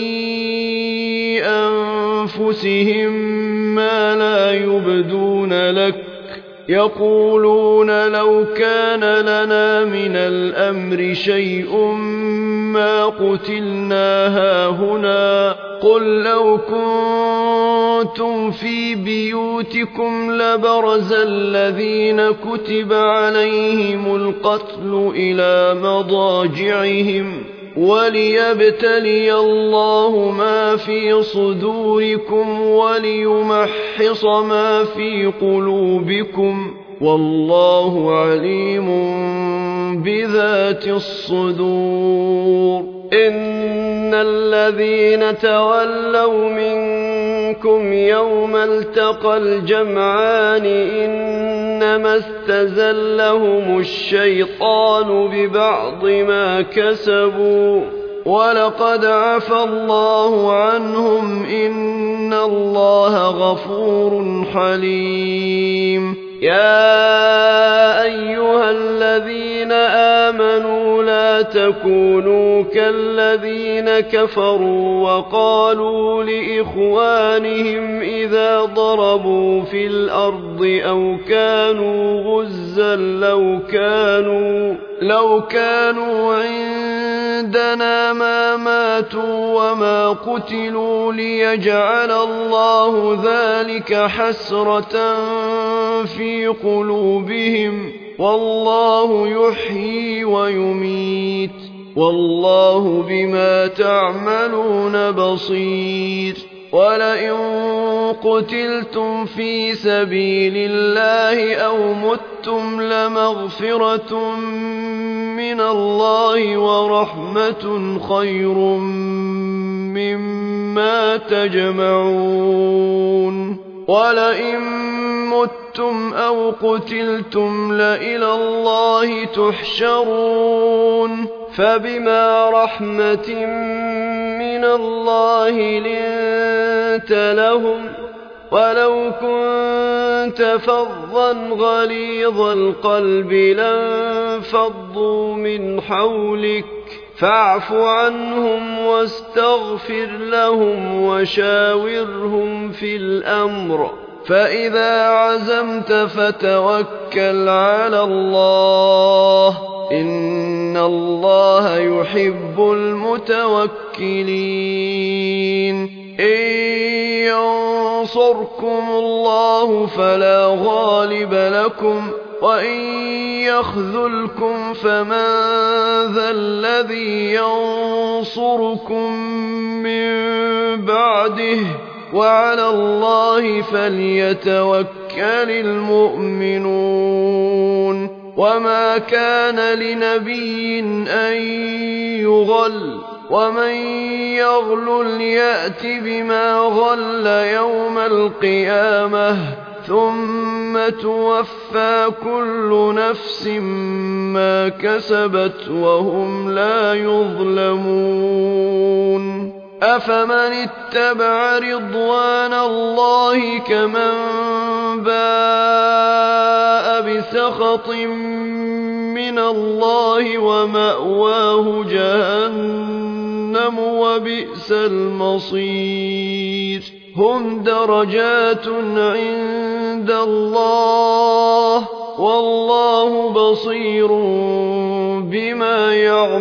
أنفسهم ما لا يبدون لك يقولون لو كان لنا من الأمر شيء ما قتلنا هاهنا قل لو كنتم في بيوتكم لبرز الذين كتب عليهم القتل إلى مضاجعهم وليبتلي الله ما في صدوركم وليمحص ما في قلوبكم والله عليم بذات الصدور. إن الذين تولوا منكم يوم التقى الجمعان إنما استزلهم الشيطان ببعض ما كسبوا ولقد عفى الله عنهم إن الله غفور حليم. يا أيها الذين آمنوا لا تكونوا كالذين كفروا وقالوا لإخوانهم إذا ضربوا في الأرض أو كانوا غزا لو كانوا, لو كانوا عندنا ما ماتوا وما قتلوا ليجعل الله ذلك حسرة في قلوبهم والله يحيي ويميت والله بما تعملون بصير. ولئن قتلتم في سبيل الله أو متم لمغفرة من الله ورحمة خير مما تجمعون. ولئن متم أو قتلتم لإلى الله تحشرون. فبما رحمة من الله لنت لهم ولو كنت فظا غليظ القلب لانفضوا من حولك فاعف عنهم واستغفر لهم وشاورهم في الأمر فإذا عزمت فتوكل على الله إن الله يحب المتوكلين. إن ينصركم الله فلا غالب لكم وإن يخذلكم فمن ذا الذي ينصركم من بعده وعلى الله فليتوكل المؤمنون. وما كان لنبي أن يغل ومن يغلل يأت بما غل يوم القيامة ثم توفى كل نفس ما كسبت وهم لا يظلمون. أفمن اتبع رضوان الله كمن باء بسخط من الله ومأواه جهنم وبئس المصير. هم درجات عند الله والله بصير بما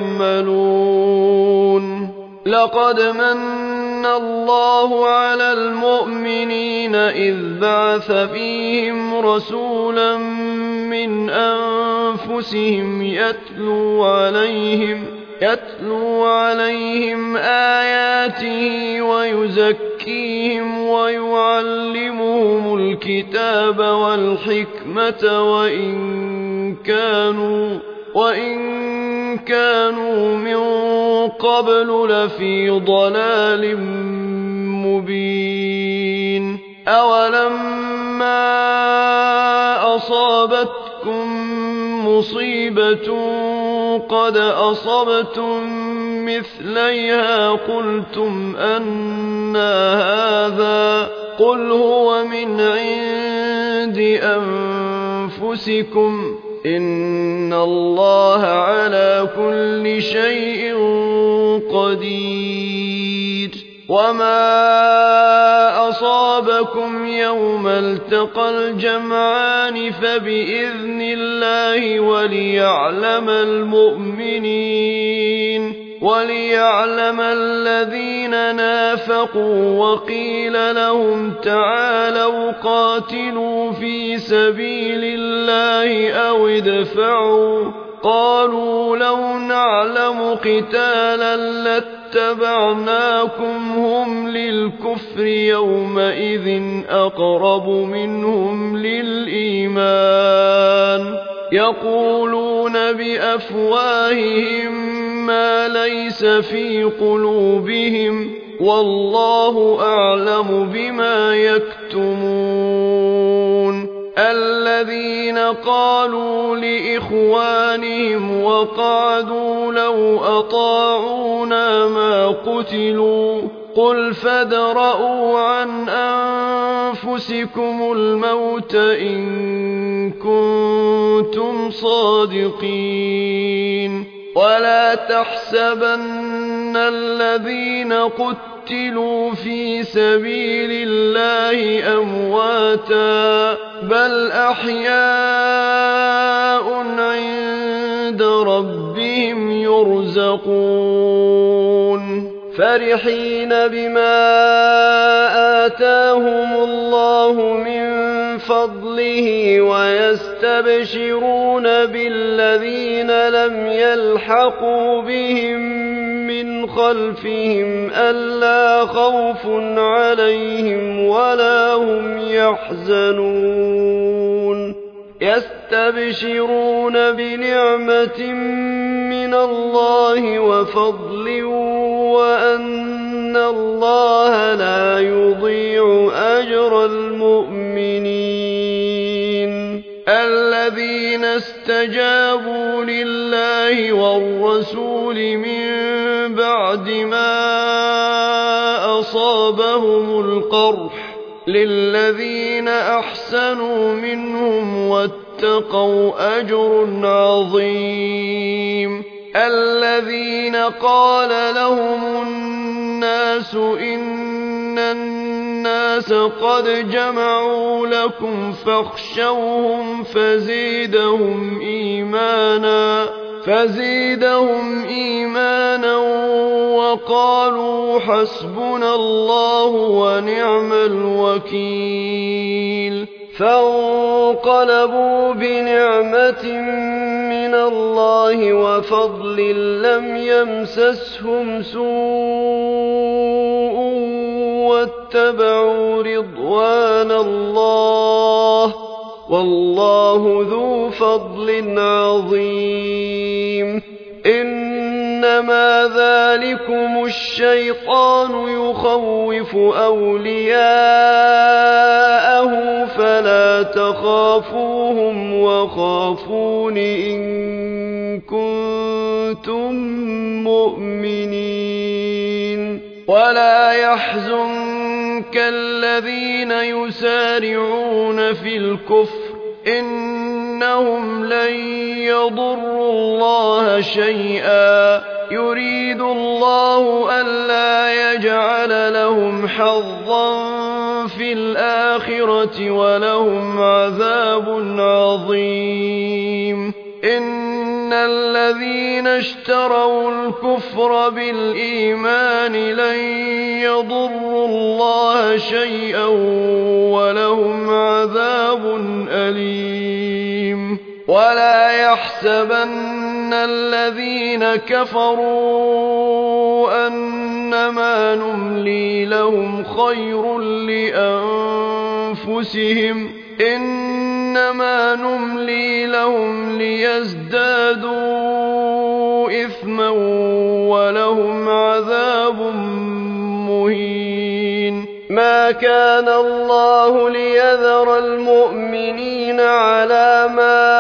يعملون. لقد من الله على المؤمنين إذ بعث فيهم رسولا من أنفسهم يتلو عليهم يتلو عليهم آياته ويزكيهم ويعلمهم الكتاب والحكمة وإن كانوا وإن كانوا من قبل لفي ضلال مبين. أولما أصابتكم مصيبة قد أصبتم مثليها قلتم أنى هذا قل هو من عند أنفسكم إن الله على كل شيء قدير. وما أصاب أصابكم يوم التقى الجمعان فبإذن الله وليعلم المؤمنين وليعلم الذين نافقوا. وقيل لهم تعالوا قاتلوا في سبيل الله أو ادفعوا قالوا لو نعلم قتالا لاتبعناكم هم للكفر يومئذ أقرب منهم للإيمان يقولون بأفواههم ما ليس في قلوبهم والله أعلم بما يكتمون. الذين قالوا لإخوانهم وقعدوا لو أطاعونا ما قتلوا قل فادرءوا عن أنفسكم الموت إن كنتم صادقين. ولا تحسبن الذين قتلوا في سبيل الله أمواتا بل أحياء عند ربهم يرزقون فرحين بما آتاهم الله من فضله ويستبشرون بالذين لم يلحقوا بهم من خلفهم ألا خوف عليهم ولا هم يحزنون يستبشرون بنعمة من الله وفضل وأن الله لا يضيع أجر المؤمنين. الذين استجابوا لله والرسول من بعد ما أصابهم القرح للذين أحسنوا منهم واتقوا أجر عظيم. الذين قال لهم الناس إن الناس قد جمعوا لكم فاخشوهم فزيدهم إيمانا فزيدهم إيمانا وقالوا حسبنا الله ونعم الوكيل. فانقلبوا بنعمة من الله وفضل لم يمسسهم سوء واتبعوا رضوان الله والله ذو فضل عظيم. إنما ذلكم الشيطان يخوف أولياءه فلا تخافوهم وخافون إن كنتم مؤمنين. ولا يحزنك الذين يسارعون في الكفر إنهم لن يضروا الله شيئا يريد الله ألا يجعل لهم حظا في الآخرة ولهم عذاب عظيم. إن الذين اشتروا الكفر بالإيمان لن يضروا الله شيئا ولهم عذاب أليم. ولا يحسبن الذين كفروا أنما نملي لهم خير لأنفسهم إنما نملي لهم ليزدادوا إثما ولهم عذاب مهين. ما كان الله ليذر المؤمنين على ما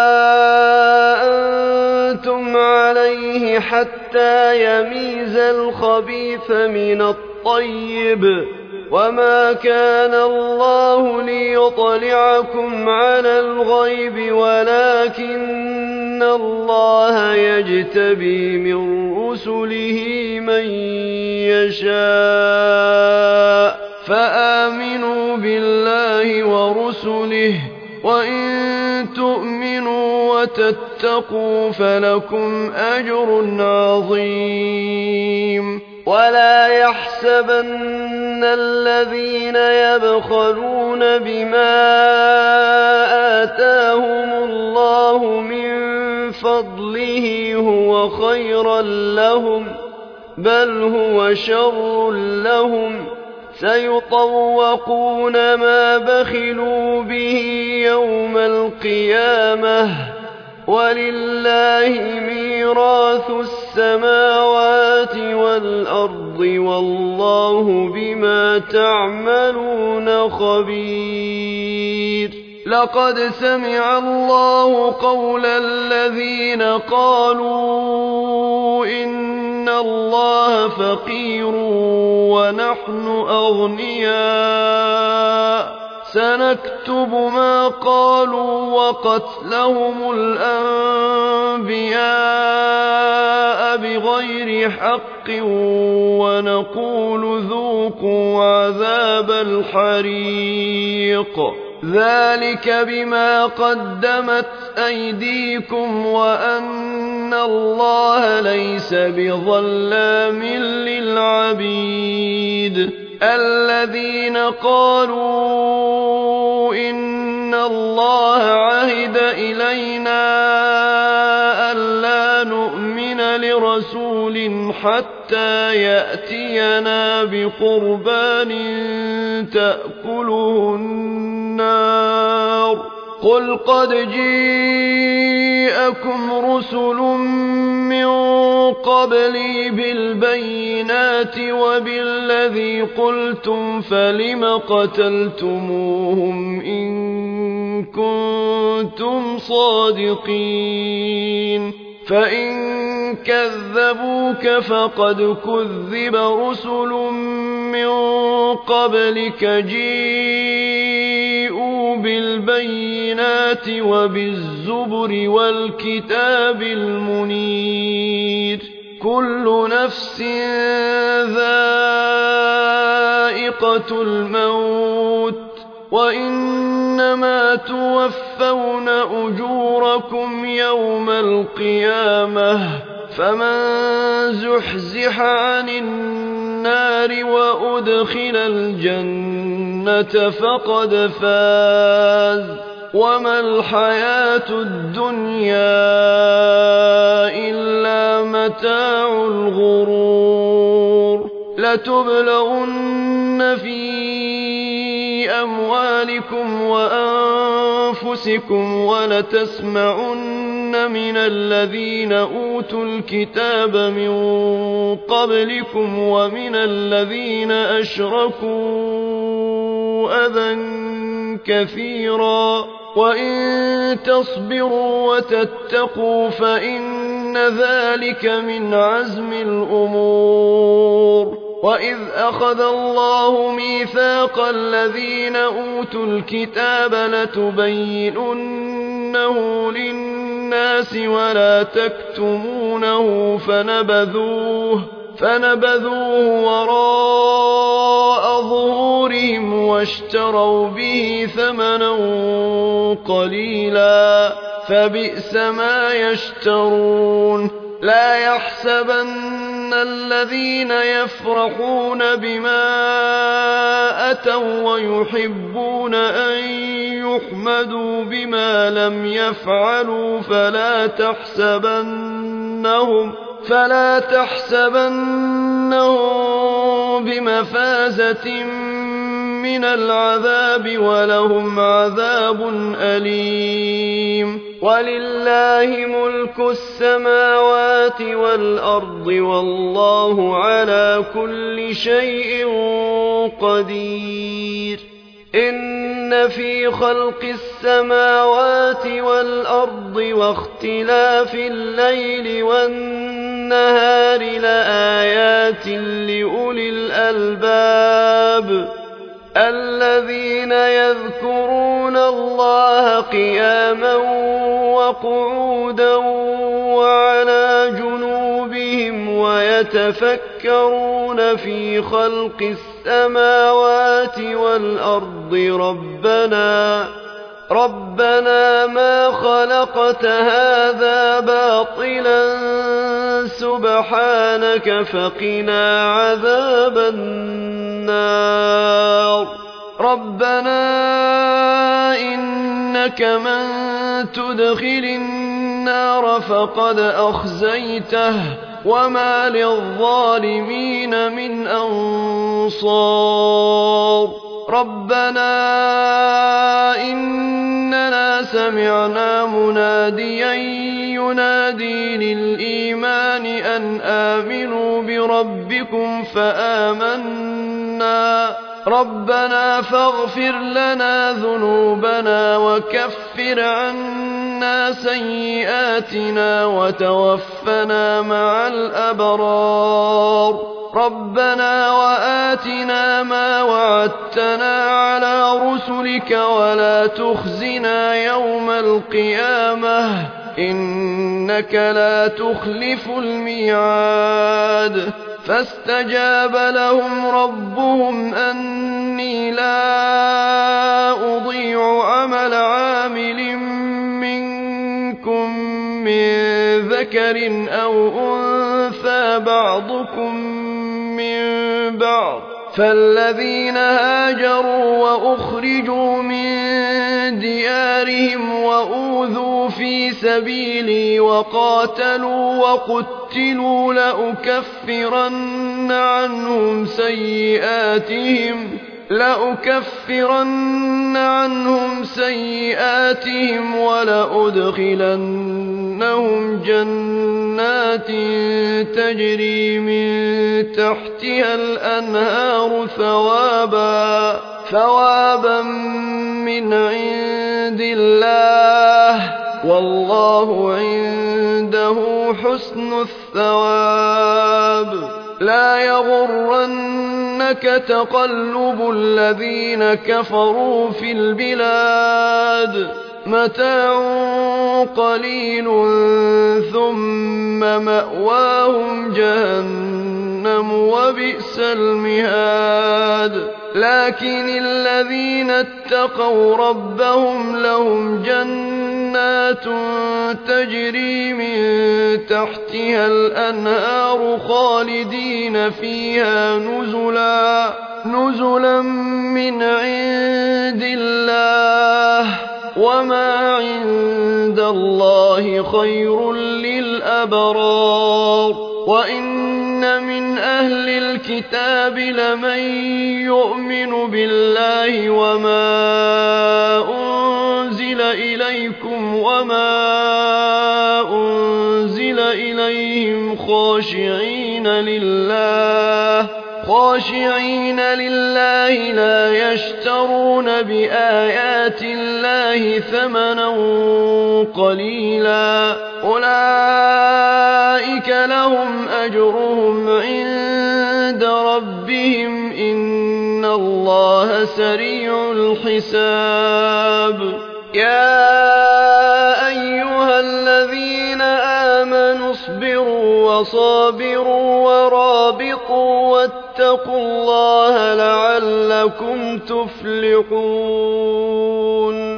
أنتم عليه حتى يميز الخبيث من الطيب وما كان الله ليطلعكم على الغيب ولكن الله يجتبي من رسله من يشاء فآمنوا بالله ورسله وإن تؤمنوا وتتقوا فلكم أجر عظيم ولا يحسبن الذين يبخلون بما آتاهم الله من فضله هو خيرا لهم بل هو شر لهم سيطوقون ما بخلوا به يوم القيامة ولله ميراث السماوات والأرض والله بما تعملون خبير لقد سمع الله قول الذين قالوا إن الله فقير ونحن أغنياء سنكتب ما قالوا وقتلهم الأنبياء بغير حق ونقول ذوقوا عذاب الحريق ذلك بما قدمت أيديكم وأن الله ليس بظلام للعبيد الذين قالوا إن الله عهد إلينا ألا نؤمن لرسول حتى يأتينا بقربان تأكله النار قل قد جيءكم رسل من قبلي بالبينات وبالذي قلتم فلم قتلتموهم إن كنتم صادقين فإن كذبوك فقد كذب رسل من قبلك جيءوا بالبينات وبالزبر والكتاب المنير كل نفس ذائقة الموت وإنما توفون أجوركم يوم القيامة فمن زحزح عن النار وأدخل الجنة فقد فاز وما الحياة الدنيا إلا متاع الغرور لتبلغن في أموالكم وأنفسكم ولتسمعن من الذين أوتوا الكتاب من قبلكم ومن الذين أشركوا أذى كثيرا وإن تصبروا وتتقوا فإن ذلك من عزم الأمور وإذ أخذ الله ميثاق الذين أوتوا الكتاب لتبيننه للناس ولا تكتمونه فنبذوه فنبذوه وراء ظهورهم واشتروا به ثمنا قليلا فبئس ما يشترون لا يحسبن الذين يفرحون بما أتوا ويحبون أن يحمدوا بما لم يفعلوا فلا تحسبنهم فلا تحسبنهم بمفازة من العذاب ولهم عذاب أليم ولله ملك السماوات والأرض والله على كل شيء قدير إن في خلق السماوات والأرض واختلاف الليل والنهار لآيات لأولي الألباب الذين يذكرون الله قياما وقعودا وعلى جنوبهم ويذكرون ويتفكرون في خلق السماوات والأرض ربنا ربنا ما خلقت هذا باطلا سبحانك فقنا عذاب النار ربنا إنك من تدخل النار فقد أخزيته وما للظالمين من أنصار ربنا إننا سمعنا مناديا ينادي للإيمان أن آمنوا بربكم فآمنا ربنا فاغفر لنا ذنوبنا وكفر عنا سيئاتنا وتوفنا مع الأبرار ربنا وآتنا ما وعدتنا على رسلك ولا تخزنا يوم القيامة إنك لا تخلف الميعاد فاستجاب لهم ربهم أني لا أضيع عمل عامل منكم من ذكر أو أنثى بعضكم من بعض فالذين هاجروا وأخرجوا من ديارهم وأوذوا في سبيلي وقاتلوا وقتلوا لأكفرن عنهم سيئاتهم لأكفرن عنهم سيئاتهم ولأدخلنهم جنات تجري من تحتها الأنهار ثوابا ثوابا من عند الله والله عنده حسن الثواب لا يغرنك تقلب الذين كفروا في البلاد متاع قليل ثم مأواهم جهنم وبئس المهاد لكن الذين اتقوا ربهم لهم جنات تجري من تحتها الأنهار خالدين فيها نزلا نزلا من عند الله وما عند الله خير للأبرار وإن من أهل الكتاب لمن يؤمن بالله وما أنزل إليكم وما أنزل إليهم خاشعين لله خاشعين لله لا يشترون بآيات الله ثمنا قليلا أولئك لهم أجرهم عند ربهم إن الله سريع الحساب يا أيها الذين آمنوا اصبروا وصابروا ورابطوا واتقوا الله لعلكم تفلحون